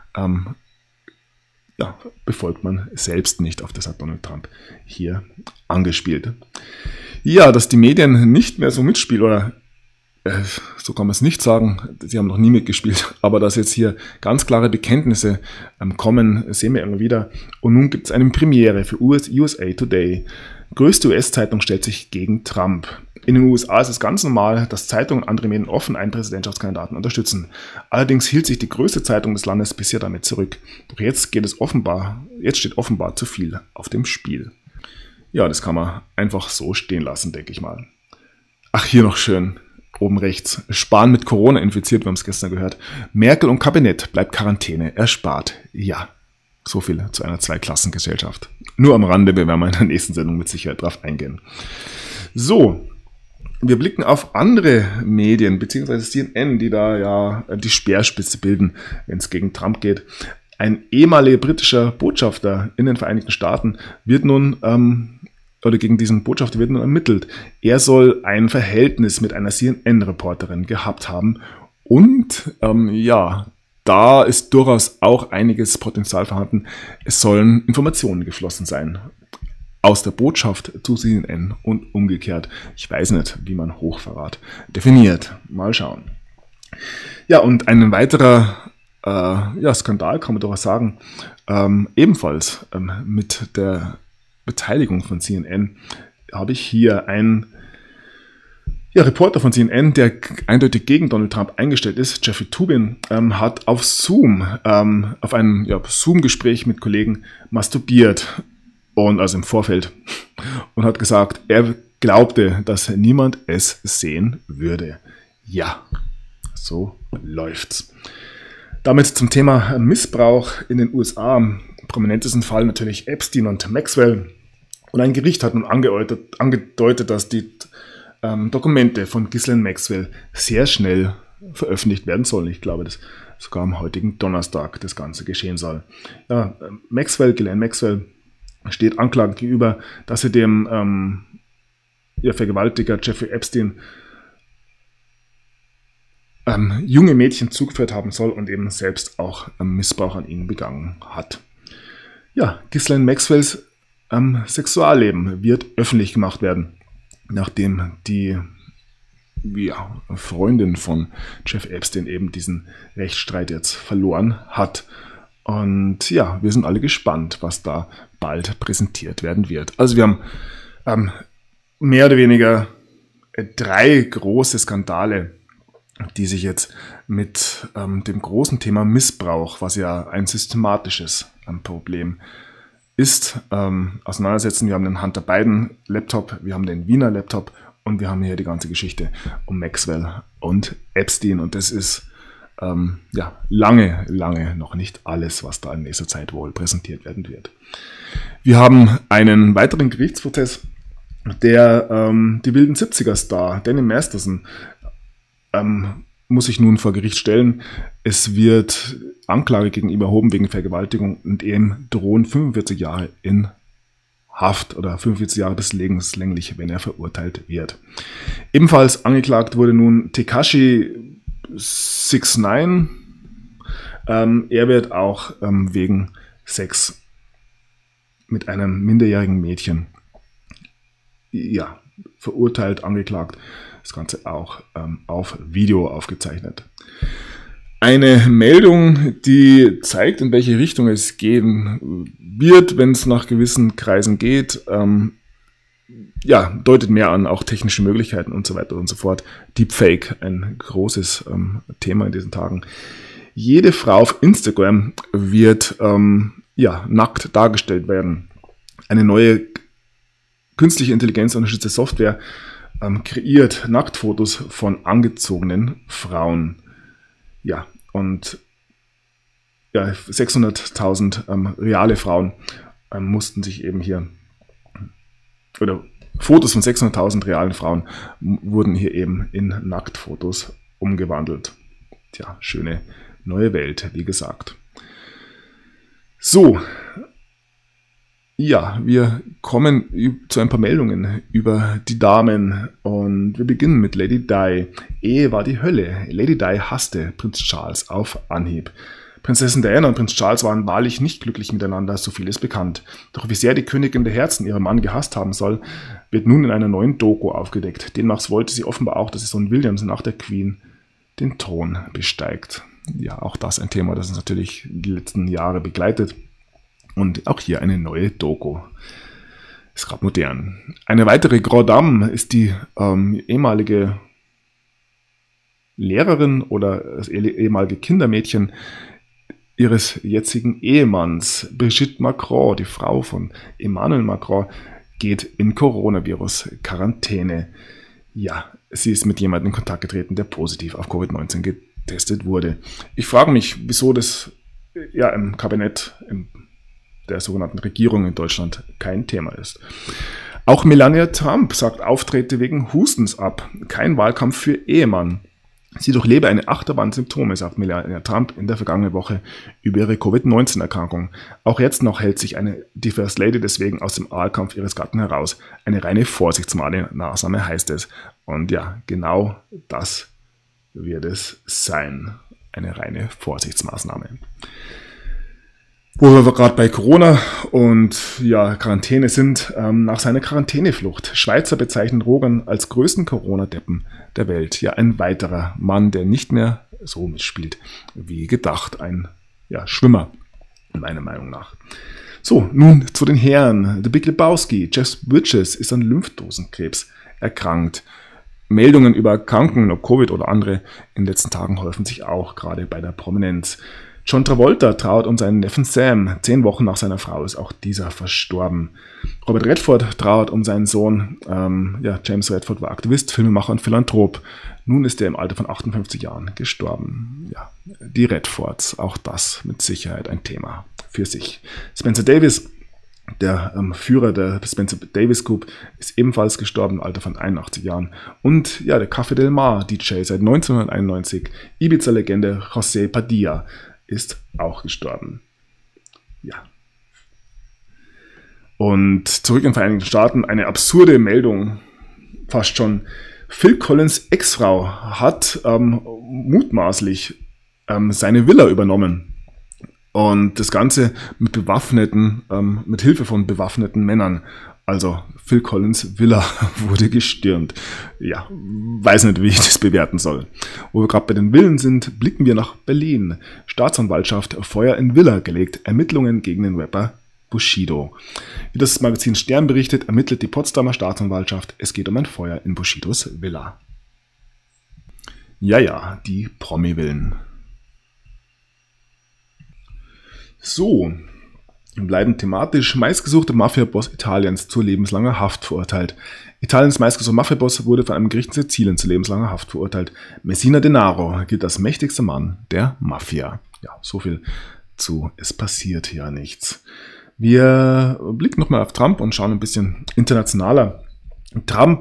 befolgt man selbst nicht. Auf das hat Donald Trump hier angespielt. Ja, dass die Medien nicht mehr so mitspielen, oder so kann man es nicht sagen, sie haben noch nie mitgespielt, aber dass jetzt hier ganz klare Bekenntnisse kommen, sehen wir immer wieder. Und nun gibt es eine Premiere für USA Today. Größte US-Zeitung stellt sich gegen Trump. In den USA ist es ganz normal, dass Zeitungen und andere Medien offen einen Präsidentschaftskandidaten unterstützen. Allerdings hielt sich die größte Zeitung des Landes bisher damit zurück. Doch jetzt steht offenbar zu viel auf dem Spiel. Ja, das kann man einfach so stehen lassen, denke ich mal. Ach, hier noch schön, oben rechts. Spahn mit Corona infiziert, wir haben es gestern gehört. Merkel und Kabinett bleibt Quarantäne erspart. Ja, so viel zu einer Zweiklassengesellschaft. Nur am Rande, wir werden in der nächsten Sendung mit Sicherheit drauf eingehen. So, wir blicken auf andere Medien, beziehungsweise CNN, die da ja die Speerspitze bilden, wenn es gegen Trump geht. Ein ehemaliger britischer Botschafter in den Vereinigten Staaten wird nun, gegen diesen Botschafter wird nun ermittelt. Er soll ein Verhältnis mit einer CNN-Reporterin gehabt haben und da ist durchaus auch einiges Potenzial vorhanden. Es sollen Informationen geflossen sein. Aus der Botschaft zu CNN und umgekehrt. Ich weiß nicht, wie man Hochverrat definiert. Mal schauen. Ja, und ein weiterer Skandal, kann man doch sagen, ebenfalls mit der Beteiligung von CNN, habe ich hier einen Reporter von CNN, der eindeutig gegen Donald Trump eingestellt ist, Jeffrey Toobin, hat auf Zoom, auf einem Zoom-Gespräch mit Kollegen masturbiert. Und also im Vorfeld, und hat gesagt, er glaubte, dass niemand es sehen würde. Ja, so läuft's. Damit zum Thema Missbrauch in den USA. Im prominentesten Fall natürlich Epstein und Maxwell. Und ein Gericht hat nun angedeutet, dass die Dokumente von Ghislaine Maxwell sehr schnell veröffentlicht werden sollen. Ich glaube, dass sogar am heutigen Donnerstag das Ganze geschehen soll. Ja, Ghislaine Maxwell steht Anklagen gegenüber, dass sie dem Vergewaltiger Jeffrey Epstein junge Mädchen zugeführt haben soll und eben selbst auch Missbrauch an ihnen begangen hat. Ja, Ghislaine Maxwells Sexualleben wird öffentlich gemacht werden, nachdem die Freundin von Jeff Epstein eben diesen Rechtsstreit jetzt verloren hat. Und ja, wir sind alle gespannt, was da bald präsentiert werden wird. Also wir haben mehr oder weniger 3 große Skandale, die sich jetzt mit dem großen Thema Missbrauch, was ja ein systematisches Problem ist, auseinandersetzen. Wir haben den Hunter Biden Laptop, wir haben den Wiener Laptop und wir haben hier die ganze Geschichte um Maxwell und Epstein. Und das ist lange noch nicht alles, was da in nächster Zeit wohl präsentiert werden wird. Wir haben einen weiteren Gerichtsprozess, der die wilden 70er-Star Danny Masterson muss sich nun vor Gericht stellen. Es wird Anklage gegen ihn erhoben wegen Vergewaltigung und ihm drohen 45 Jahre in Haft oder 45 Jahre bis lebenslänglich, wenn er verurteilt wird. Ebenfalls angeklagt wurde nun Tekashi 6ix9ine. Er wird auch wegen Sex mit einem minderjährigen Mädchen ja, verurteilt, angeklagt. Das Ganze auch auf Video aufgezeichnet. Eine Meldung, die zeigt, in welche Richtung es gehen wird, wenn es nach gewissen Kreisen geht. Deutet mehr an, auch technische Möglichkeiten und so weiter und so fort. Deepfake, ein großes Thema in diesen Tagen. Jede Frau auf Instagram wird nackt dargestellt werden. Eine neue künstliche Intelligenz unterstützte Software kreiert Nacktfotos von angezogenen Frauen. Ja, und 600.000 reale Frauen mussten sich eben hier, oder Fotos von 600.000 realen Frauen wurden hier eben in Nacktfotos umgewandelt. Tja, schöne neue Welt, wie gesagt. So, ja, wir kommen zu ein paar Meldungen über die Damen und wir beginnen mit Lady Di. Ehe war die Hölle. Lady Di hasste Prinz Charles auf Anhieb. Prinzessin Diana und Prinz Charles waren wahrlich nicht glücklich miteinander, so viel ist bekannt. Doch wie sehr die Königin der Herzen ihren Mann gehasst haben soll, wird nun in einer neuen Doku aufgedeckt. Demnach wollte sie offenbar auch, dass ihr Sohn William nach der Queen den Thron besteigt. Ja, auch das ein Thema, das uns natürlich die letzten Jahre begleitet. Und auch hier eine neue Doku. Ist gerade modern. Eine weitere Grand Dame ist die ehemalige Lehrerin oder das ehemalige Kindermädchen ihres jetzigen Ehemanns. Brigitte Macron, die Frau von Emmanuel Macron, geht in Coronavirus-Quarantäne. Ja, sie ist mit jemandem in Kontakt getreten, der positiv auf Covid-19 getestet wurde. Ich frage mich, wieso das im Kabinett, der sogenannten Regierung in Deutschland kein Thema ist. Auch Melania Trump sagt Auftritte wegen Hustens ab. Kein Wahlkampf für Ehemann. Sie durchlebe eine Achterbahn Symptome, sagt Melania Trump in der vergangenen Woche über ihre Covid-19-Erkrankung. Auch jetzt noch hält sich die First Lady deswegen aus dem Wahlkampf ihres Gatten heraus. Eine reine Vorsichtsmaßnahme heißt es. Und ja, genau das wird es sein. Eine reine Vorsichtsmaßnahme. Wo wir gerade bei Corona und Quarantäne sind, nach seiner Quarantäneflucht. Schweizer bezeichnen Rogan als größten Corona-Deppen der Welt. Ja, ein weiterer Mann, der nicht mehr so mitspielt wie gedacht. Ein Schwimmer, meiner Meinung nach. So, nun zu den Herren. The Big Lebowski. Jeff Bridges ist an Lymphdosenkrebs erkrankt. Meldungen über Erkrankungen, ob Covid oder andere, in den letzten Tagen häufen sich auch, gerade bei der Prominenz. John Travolta trauert um seinen Neffen Sam. 10 Wochen nach seiner Frau ist auch dieser verstorben. Robert Redford trauert um seinen Sohn. James Redford war Aktivist, Filmemacher und Philanthrop. Nun ist er im Alter von 58 Jahren gestorben. Ja, die Redfords, auch das mit Sicherheit ein Thema für sich. Spencer Davis, der Führer der Spencer Davis Group, ist ebenfalls gestorben im Alter von 81 Jahren. Und der Café Del Mar DJ seit 1991, Ibiza-Legende José Padilla, ist auch gestorben. Ja. Und zurück in den Vereinigten Staaten, eine absurde Meldung, fast schon. Phil Collins' Ex-Frau hat mutmaßlich seine Villa übernommen. Und das Ganze mit Hilfe von bewaffneten Männern. Also Phil Collins' Villa wurde gestürmt. Ja, weiß nicht, wie ich das bewerten soll. Wo wir gerade bei den Villen sind, blicken wir nach Berlin. Staatsanwaltschaft Feuer in Villa gelegt. Ermittlungen gegen den Rapper Bushido. Wie das Magazin Stern berichtet, ermittelt die Potsdamer Staatsanwaltschaft. Es geht um ein Feuer in Bushidos Villa. Ja, die Promi-Villen. So, wir bleiben thematisch. Meistgesuchter Mafia-Boss Italiens zu lebenslanger Haft verurteilt. Italiens meistgesuchter Mafia-Boss wurde von einem Gericht in Sizilien zu lebenslanger Haft verurteilt. Messina Denaro gilt als mächtigster Mann der Mafia. Ja, so viel zu Es passiert ja nichts. Wir blicken nochmal auf Trump und schauen ein bisschen internationaler. Trump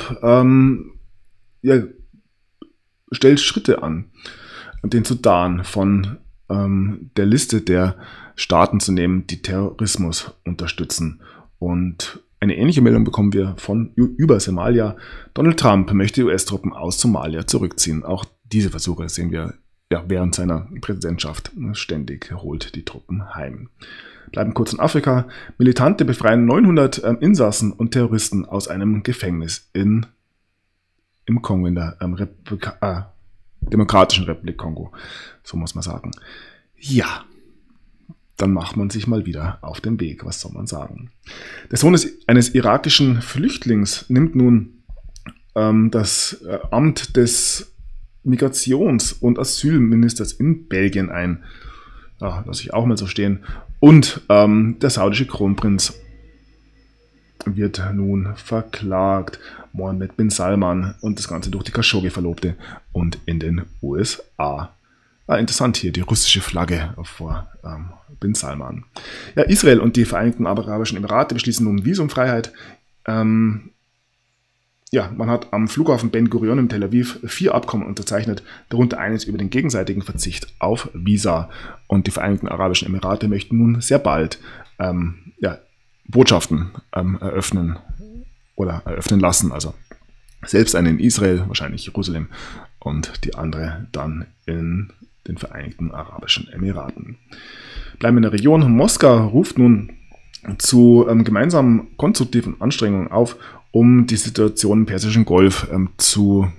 stellt Schritte an, den Sudan von der Liste der Staaten zu nehmen, die Terrorismus unterstützen. Und eine ähnliche Meldung bekommen wir über Somalia. Donald Trump möchte US-Truppen aus Somalia zurückziehen. Auch diese Versuche sehen wir während seiner Präsidentschaft ständig holt die Truppen heim. Bleiben kurz in Afrika. Militante befreien 900 Insassen und Terroristen aus einem Gefängnis im Kongo, in der Demokratischen Republik Kongo. So muss man sagen. Ja, dann macht man sich mal wieder auf den Weg. Was soll man sagen? Der Sohn eines irakischen Flüchtlings nimmt nun das Amt des Migrations- und Asylministers in Belgien ein. Ja, lasse ich auch mal so stehen. Und der saudische Kronprinz wird nun verklagt. Mohammed bin Salman und das Ganze durch die Khashoggi-Verlobte und in den USA. Interessant hier, die russische Flagge vor bin Salman. Ja, Israel und die Vereinigten Arabischen Emirate beschließen nun Visumfreiheit. Man hat am Flughafen Ben Gurion in Tel Aviv 4 Abkommen unterzeichnet, darunter eines über den gegenseitigen Verzicht auf Visa. Und die Vereinigten Arabischen Emirate möchten nun sehr bald Botschaften eröffnen oder eröffnen lassen. Also selbst eine in Israel, wahrscheinlich Jerusalem, und die andere dann in den Vereinigten Arabischen Emiraten. Bleiben wir in der Region. Moskau ruft nun zu gemeinsamen konstruktiven Anstrengungen auf, um die Situation im Persischen Golf zu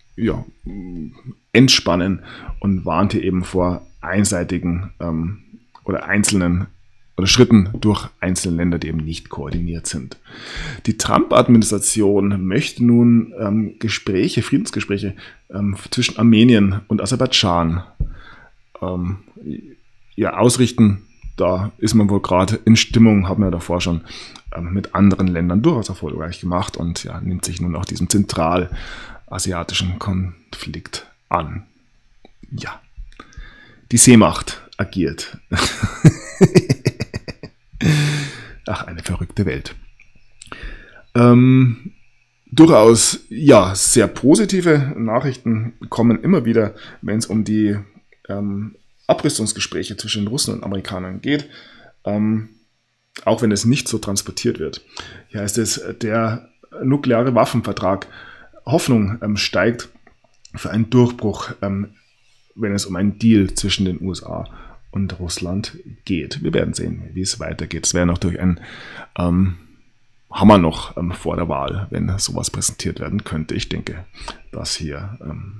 entspannen und warnte eben vor einseitigen oder einzelnen oder Schritten durch einzelne Länder, die eben nicht koordiniert sind. Die Trump-Administration möchte nun Friedensgespräche zwischen Armenien und Aserbaidschan ausrichten. Da ist man wohl gerade in Stimmung, haben wir davor schon mit anderen Ländern durchaus erfolgreich gemacht und nimmt sich nun auch diesem zentralasiatischen Konflikt an. Ja, die Seemacht agiert. Ach, eine verrückte Welt. Durchaus, sehr positive Nachrichten kommen immer wieder, wenn es um die Abrüstungsgespräche zwischen den Russen und Amerikanern geht, auch wenn es nicht so transportiert wird. Hier heißt es, der nukleare Waffenvertrag, Hoffnung steigt für einen Durchbruch, wenn es um einen Deal zwischen den USA und Russland geht. Wir werden sehen, wie es weitergeht. Es wäre natürlich ein Hammer noch vor der Wahl, wenn sowas präsentiert werden könnte. Ich denke, dass hier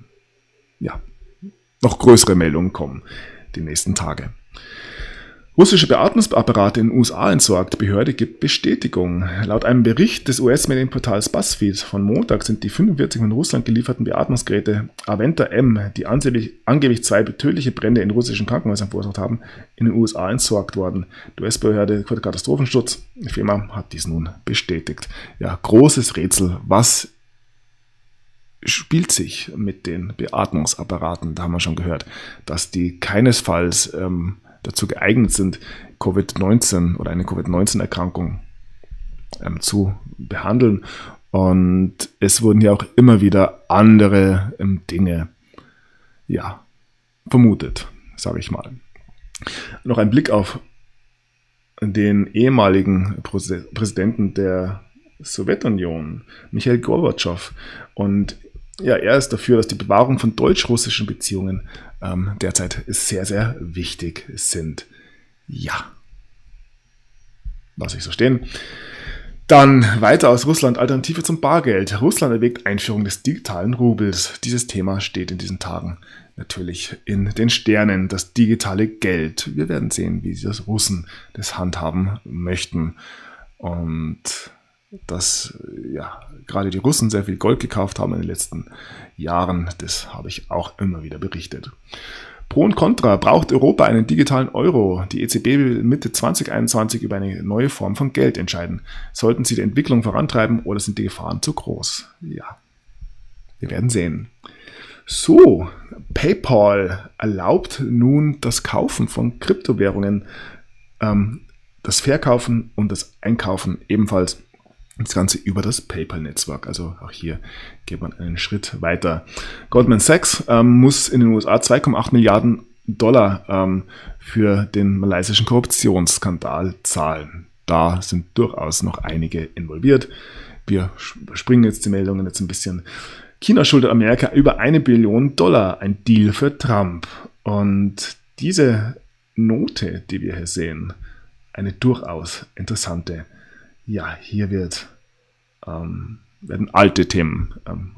noch größere Meldungen kommen die nächsten Tage. Russische Beatmungsapparate in den USA entsorgt. Behörde gibt Bestätigung. Laut einem Bericht des US-Medienportals BuzzFeed von Montag sind die 45 von Russland gelieferten Beatmungsgeräte Aventa M, die angeblich 2 tödliche Brände in russischen Krankenhäusern verursacht haben, in den USA entsorgt worden. Die US-Behörde für Katastrophenschutz, die Firma, hat dies nun bestätigt. Ja, großes Rätsel. Was spielt sich mit den Beatmungsapparaten? Da haben wir schon gehört, dass die keinesfalls dazu geeignet sind, Covid-19 oder eine Covid-19-Erkrankung zu behandeln. Und es wurden ja auch immer wieder andere Dinge vermutet, sage ich mal. Noch ein Blick auf den ehemaligen Präsidenten der Sowjetunion, Michail Gorbatschow. Und er ist dafür, dass die Bewahrung von deutsch-russischen Beziehungen derzeit sehr, sehr wichtig sind. Ja, lasse ich so stehen. Dann weiter aus Russland, Alternative zum Bargeld. Russland erwägt Einführung des digitalen Rubels. Dieses Thema steht in diesen Tagen natürlich in den Sternen, das digitale Geld. Wir werden sehen, wie das Russen das handhaben möchten. Und dass gerade die Russen sehr viel Gold gekauft haben in den letzten Jahren, das habe ich auch immer wieder berichtet. Pro und Contra: Braucht Europa einen digitalen Euro? Die EZB will Mitte 2021 über eine neue Form von Geld entscheiden. Sollten sie die Entwicklung vorantreiben oder sind die Gefahren zu groß? Ja, wir werden sehen. So, PayPal erlaubt nun das Kaufen von Kryptowährungen, das Verkaufen und das Einkaufen ebenfalls. Das Ganze über das PayPal-Netzwerk. Also auch hier geht man einen Schritt weiter. Goldman Sachs muss in den USA 2,8 Milliarden $, für den malaysischen Korruptionsskandal zahlen. Da sind durchaus noch einige involviert. Wir springen jetzt die Meldungen jetzt ein bisschen. China schuldet Amerika über $1 Billion, ein Deal für Trump. Und diese Note, die wir hier sehen, eine durchaus interessante, ja, hier werden alte Themen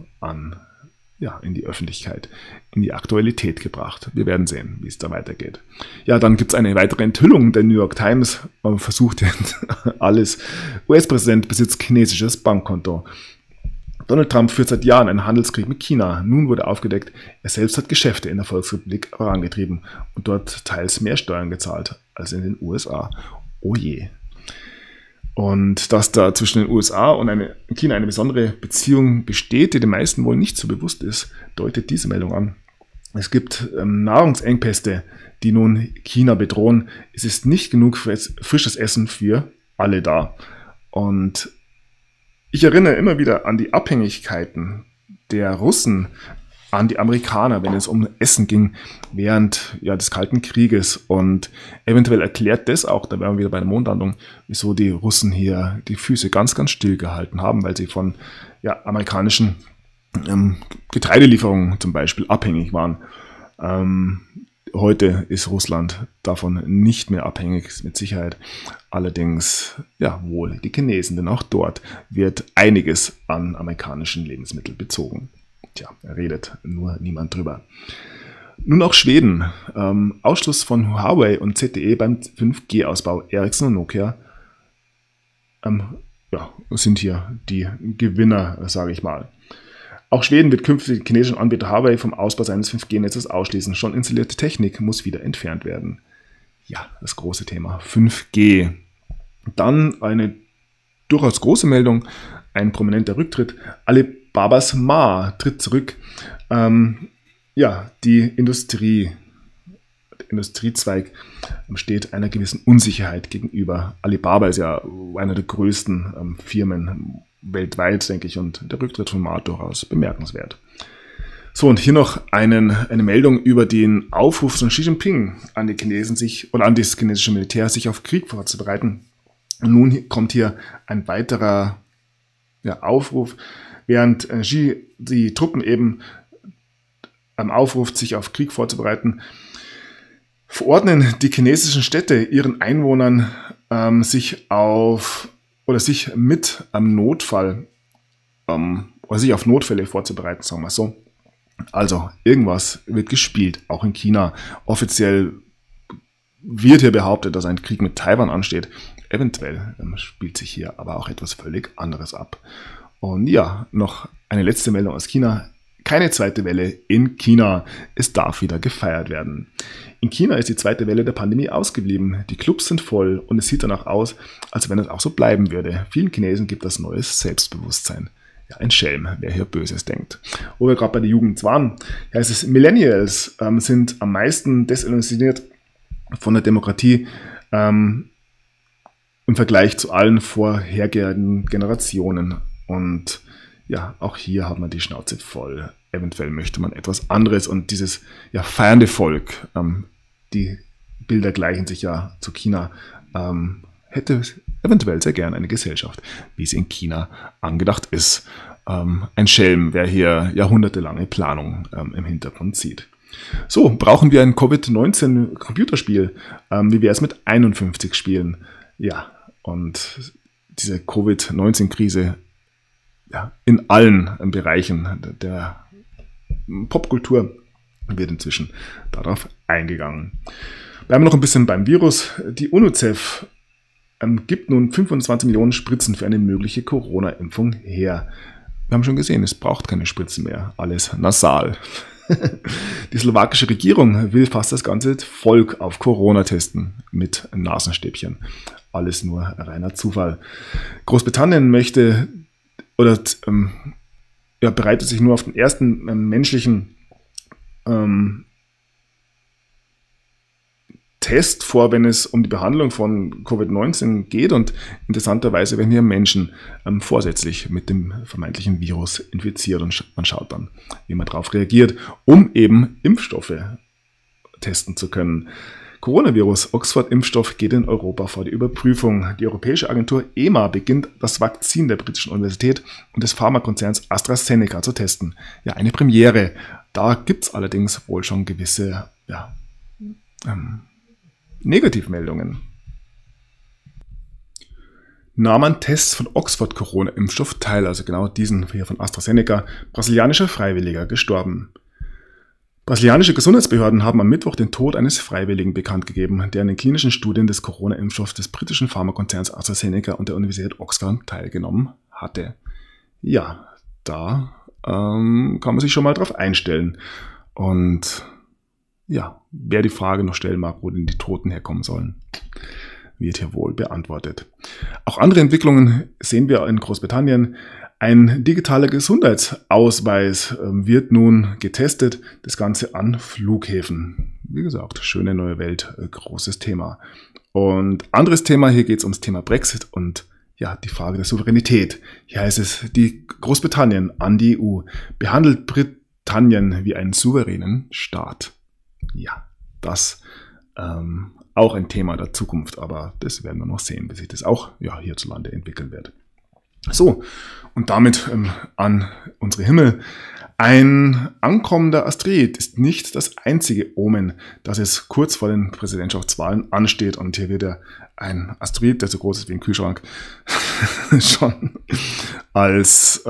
in die Öffentlichkeit, in die Aktualität gebracht. Wir werden sehen, wie es da weitergeht. Ja, dann gibt es eine weitere Enthüllung der New York Times. Man versucht jetzt alles. US-Präsident besitzt chinesisches Bankkonto. Donald Trump führt seit Jahren einen Handelskrieg mit China. Nun wurde aufgedeckt, er selbst hat Geschäfte in der Volksrepublik vorangetrieben und dort teils mehr Steuern gezahlt als in den USA. Oh je. Und dass da zwischen den USA und China eine besondere Beziehung besteht, die den meisten wohl nicht so bewusst ist, deutet diese Meldung an. Es gibt Nahrungsengpässe, die nun China bedrohen. Es ist nicht genug frisches Essen für alle da. Und ich erinnere immer wieder an die Abhängigkeiten der Russen an die Amerikaner, wenn es um Essen ging, während des Kalten Krieges. Und eventuell erklärt das auch, da wären wir wieder bei der Mondlandung, wieso die Russen hier die Füße ganz, ganz still gehalten haben, weil sie von amerikanischen Getreidelieferungen zum Beispiel abhängig waren. Heute ist Russland davon nicht mehr abhängig, mit Sicherheit. Allerdings, wohl die Chinesen, denn auch dort wird einiges an amerikanischen Lebensmitteln bezogen. Tja, redet nur niemand drüber. Nun auch Schweden. Ausschluss von Huawei und ZTE beim 5G-Ausbau. Ericsson und Nokia sind hier die Gewinner, sage ich mal. Auch Schweden wird künftig den chinesischen Anbieter Huawei vom Ausbau seines 5G-Netzes ausschließen. Schon installierte Technik muss wieder entfernt werden. Ja, das große Thema 5G. Dann eine durchaus große Meldung, ein prominenter Rücktritt. Alibabas Ma tritt zurück. Die Industriezweig steht einer gewissen Unsicherheit gegenüber. Alibaba ist ja einer der größten Firmen weltweit, denke ich, und der Rücktritt von Ma durchaus bemerkenswert. So, und hier noch eine Meldung über den Aufruf von Xi Jinping an die Chinesen an das chinesische Militär, sich auf Krieg vorzubereiten. Und nun kommt hier ein weiterer Aufruf, während Xi die Truppen eben aufruft, sich auf Krieg vorzubereiten, verordnen die chinesischen Städte ihren Einwohnern, sich auf Notfälle vorzubereiten, sagen wir so. Also irgendwas wird gespielt, auch in China. Offiziell wird hier behauptet, dass ein Krieg mit Taiwan ansteht. Eventuell spielt sich hier aber auch etwas völlig anderes ab. Und ja, noch eine letzte Meldung aus China. Keine zweite Welle in China. Es darf wieder gefeiert werden. In China ist die zweite Welle der Pandemie ausgeblieben. Die Clubs sind voll und es sieht danach aus, als wenn es auch so bleiben würde. Vielen Chinesen gibt das neues Selbstbewusstsein. Ja, ein Schelm, wer hier Böses denkt. Wo wir gerade bei der Jugend waren, heißt es, Millennials sind am meisten desillusioniert von der Demokratie im Vergleich zu allen vorhergehenden Generationen. Und ja, auch hier hat man die Schnauze voll. Eventuell möchte man etwas anderes und dieses feiernde Volk, die Bilder gleichen sich ja zu China, hätte eventuell sehr gern eine Gesellschaft, wie sie in China angedacht ist. Ein Schelm, wer hier jahrhundertelange Planung im Hintergrund sieht. So, brauchen wir ein Covid-19-Computerspiel? Wie wäre es mit 51 Spielen? Ja, und diese Covid-19-Krise in allen Bereichen der Popkultur wird inzwischen darauf eingegangen. Bleiben wir noch ein bisschen beim Virus. Die UNICEF gibt nun 25 Millionen Spritzen für eine mögliche Corona-Impfung her. Wir haben schon gesehen, es braucht keine Spritzen mehr, alles nasal. Die slowakische Regierung will fast das ganze Volk auf Corona testen mit Nasenstäbchen. Alles nur reiner Zufall. Großbritannien bereitet sich nur auf den ersten menschlichen Test vor, wenn es um die Behandlung von Covid-19 geht, und interessanterweise werden hier Menschen vorsätzlich mit dem vermeintlichen Virus infiziert und man schaut dann, wie man darauf reagiert, um eben Impfstoffe testen zu können. Coronavirus. Oxford-Impfstoff geht in Europa vor die Überprüfung. Die Europäische Agentur EMA beginnt, das Vakzin der britischen Universität und des Pharmakonzerns AstraZeneca zu testen. Ja, eine Premiere. Da gibt es allerdings wohl schon gewisse Negativmeldungen. Nahm an Tests von Oxford-Corona-Impfstoff teil, also genau diesen hier von AstraZeneca, brasilianischer Freiwilliger gestorben. Brasilianische Gesundheitsbehörden haben am Mittwoch den Tod eines Freiwilligen bekannt gegeben, der an den klinischen Studien des Corona-Impfstoffs des britischen Pharmakonzerns AstraZeneca und der Universität Oxford teilgenommen hatte. Ja, da kann man sich schon mal drauf einstellen. Und ja, wer die Frage noch stellen mag, wo denn die Toten herkommen sollen, wird hier wohl beantwortet. Auch andere Entwicklungen sehen wir in Großbritannien. Ein digitaler Gesundheitsausweis wird nun getestet, das Ganze an Flughäfen. Wie gesagt, schöne neue Welt, großes Thema. Und anderes Thema, hier geht es ums Thema Brexit und ja, die Frage der Souveränität. Hier heißt es, die Großbritannien an die EU behandelt Britannien wie einen souveränen Staat. Ja, das auch ein Thema der Zukunft, aber das werden wir noch sehen, wie sich das auch hierzulande entwickeln wird. So, und damit an unsere Himmel. Ein ankommender Asteroid ist nicht das einzige Omen, das es kurz vor den Präsidentschaftswahlen ansteht. Und hier wird ja ein Asteroid, der so groß ist wie ein Kühlschrank, schon als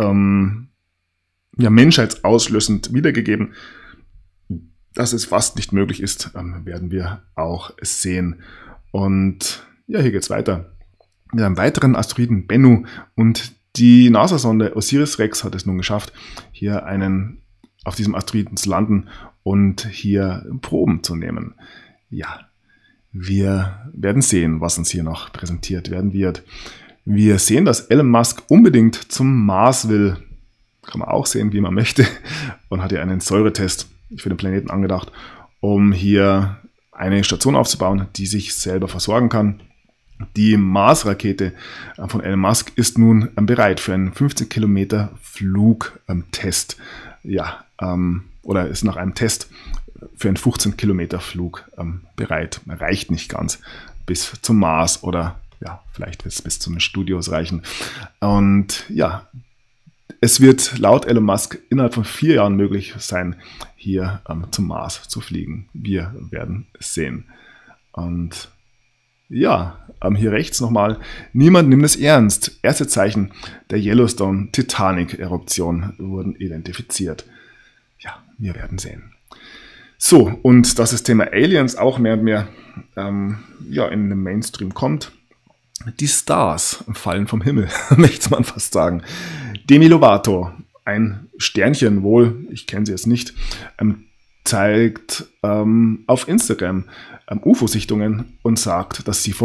menschheitsauslösend wiedergegeben. Dass es fast nicht möglich ist, werden wir auch sehen. Und ja, hier geht's weiter. Mit einem weiteren Asteroiden Bennu und die NASA-Sonde OSIRIS-REx hat es nun geschafft, hier auf diesem Asteroiden zu landen und hier Proben zu nehmen. Ja, wir werden sehen, was uns hier noch präsentiert werden wird. Wir sehen, dass Elon Musk unbedingt zum Mars will. Kann man auch sehen, wie man möchte. Und hat hier einen Säuretest für den Planeten angedacht, um hier eine Station aufzubauen, die sich selber versorgen kann. Die Mars-Rakete von Elon Musk ist nun bereit für einen 15 Kilometer Flugtest. Ja, oder ist nach einem Test für einen 15 Kilometer Flug bereit. Reicht nicht ganz bis zum Mars oder ja, vielleicht wird es bis zu den Studios reichen. Und ja, es wird laut Elon Musk innerhalb von 4 Jahren möglich sein, hier zum Mars zu fliegen. Wir werden es sehen. Und ja, hier rechts nochmal. Niemand nimmt es ernst. Erste Zeichen der Yellowstone-Titanic-Eruption wurden identifiziert. Ja, wir werden sehen. So, und dass das Thema Aliens auch mehr und mehr in den Mainstream kommt. Die Stars fallen vom Himmel, möchte man fast sagen. Demi Lovato, ein Sternchen wohl, ich kenne sie jetzt nicht, zeigt auf Instagram UFO-Sichtungen und sagt, dass sie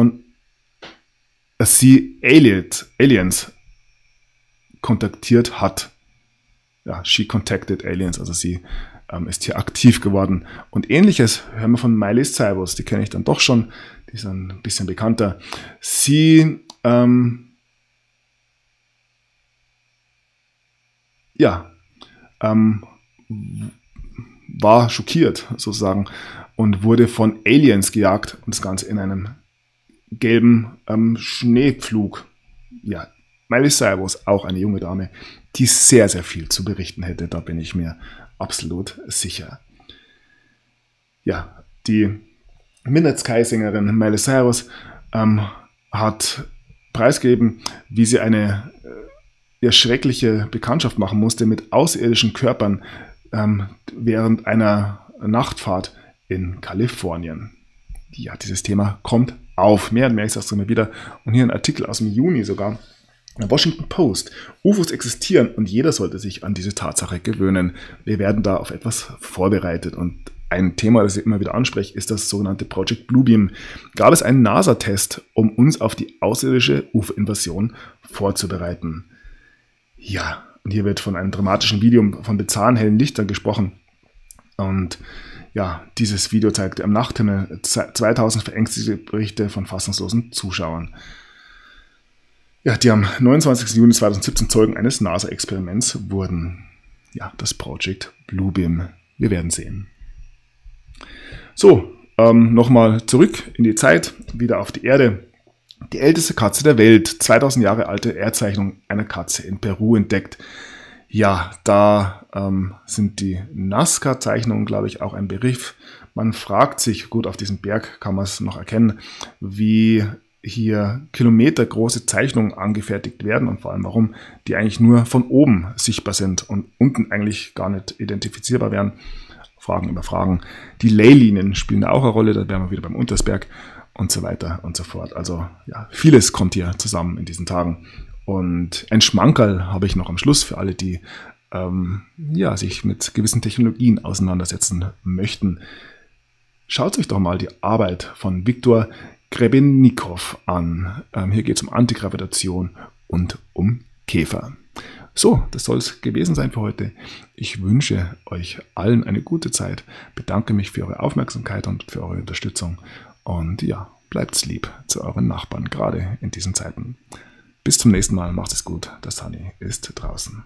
Aliens kontaktiert hat. Ja, she contacted aliens, also sie ist hier aktiv geworden. Und Ähnliches hören wir von Miley Cyrus, die kenne ich dann doch schon, die ist ein bisschen bekannter. Sie war schockiert sozusagen und wurde von Aliens gejagt und das Ganze in einem gelben Schneepflug. Ja, Miley Cyrus, auch eine junge Dame, die sehr, sehr viel zu berichten hätte, da bin ich mir absolut sicher. Ja, die Midnight-Sky-Sängerin Miley Cyrus hat preisgegeben, wie sie eine schreckliche Bekanntschaft machen musste mit außerirdischen Körpern während einer Nachtfahrt in Kalifornien. Ja, dieses Thema kommt auf. Mehr und mehr, ich sage es immer wieder. Und hier ein Artikel aus dem Juni sogar. Washington Post. UFOs existieren und jeder sollte sich an diese Tatsache gewöhnen. Wir werden da auf etwas vorbereitet. Und ein Thema, das ich immer wieder anspreche, ist das sogenannte Project Bluebeam. Gab es einen NASA-Test, um uns auf die außerirdische UFO-Invasion vorzubereiten. Ja, und hier wird von einem dramatischen Video von bizarren hellen Lichtern gesprochen. Und ja, dieses Video zeigte am Nachthimmel 2000 verängstigte Berichte von fassungslosen Zuschauern. Ja, die am 29. Juni 2017 Zeugen eines NASA-Experiments wurden. Ja, das Project Bluebeam. Wir werden sehen. So, Nochmal zurück in die Zeit, wieder auf die Erde. Die älteste Katze der Welt, 2000 Jahre alte Erdzeichnung einer Katze in Peru entdeckt. Ja, da sind die Nazca-Zeichnungen, glaube ich, auch ein Begriff. Man fragt sich, gut, auf diesem Berg kann man es noch erkennen, wie hier kilometergroße Zeichnungen angefertigt werden und vor allem warum die eigentlich nur von oben sichtbar sind und unten eigentlich gar nicht identifizierbar wären. Fragen über Fragen. Die Leylinien spielen da auch eine Rolle, da wären wir wieder beim Untersberg und so weiter und so fort. Also ja, vieles kommt hier zusammen in diesen Tagen. Und ein Schmankerl habe ich noch am Schluss für alle, die sich mit gewissen Technologien auseinandersetzen möchten. Schaut euch doch mal die Arbeit von Viktor Grebennikov an. Hier geht es um Antigravitation und um Käfer. So, das soll es gewesen sein für heute. Ich wünsche euch allen eine gute Zeit, bedanke mich für eure Aufmerksamkeit und für eure Unterstützung und ja, bleibt's lieb zu euren Nachbarn, gerade in diesen Zeiten. Bis zum nächsten Mal, macht es gut, der Sunny ist draußen.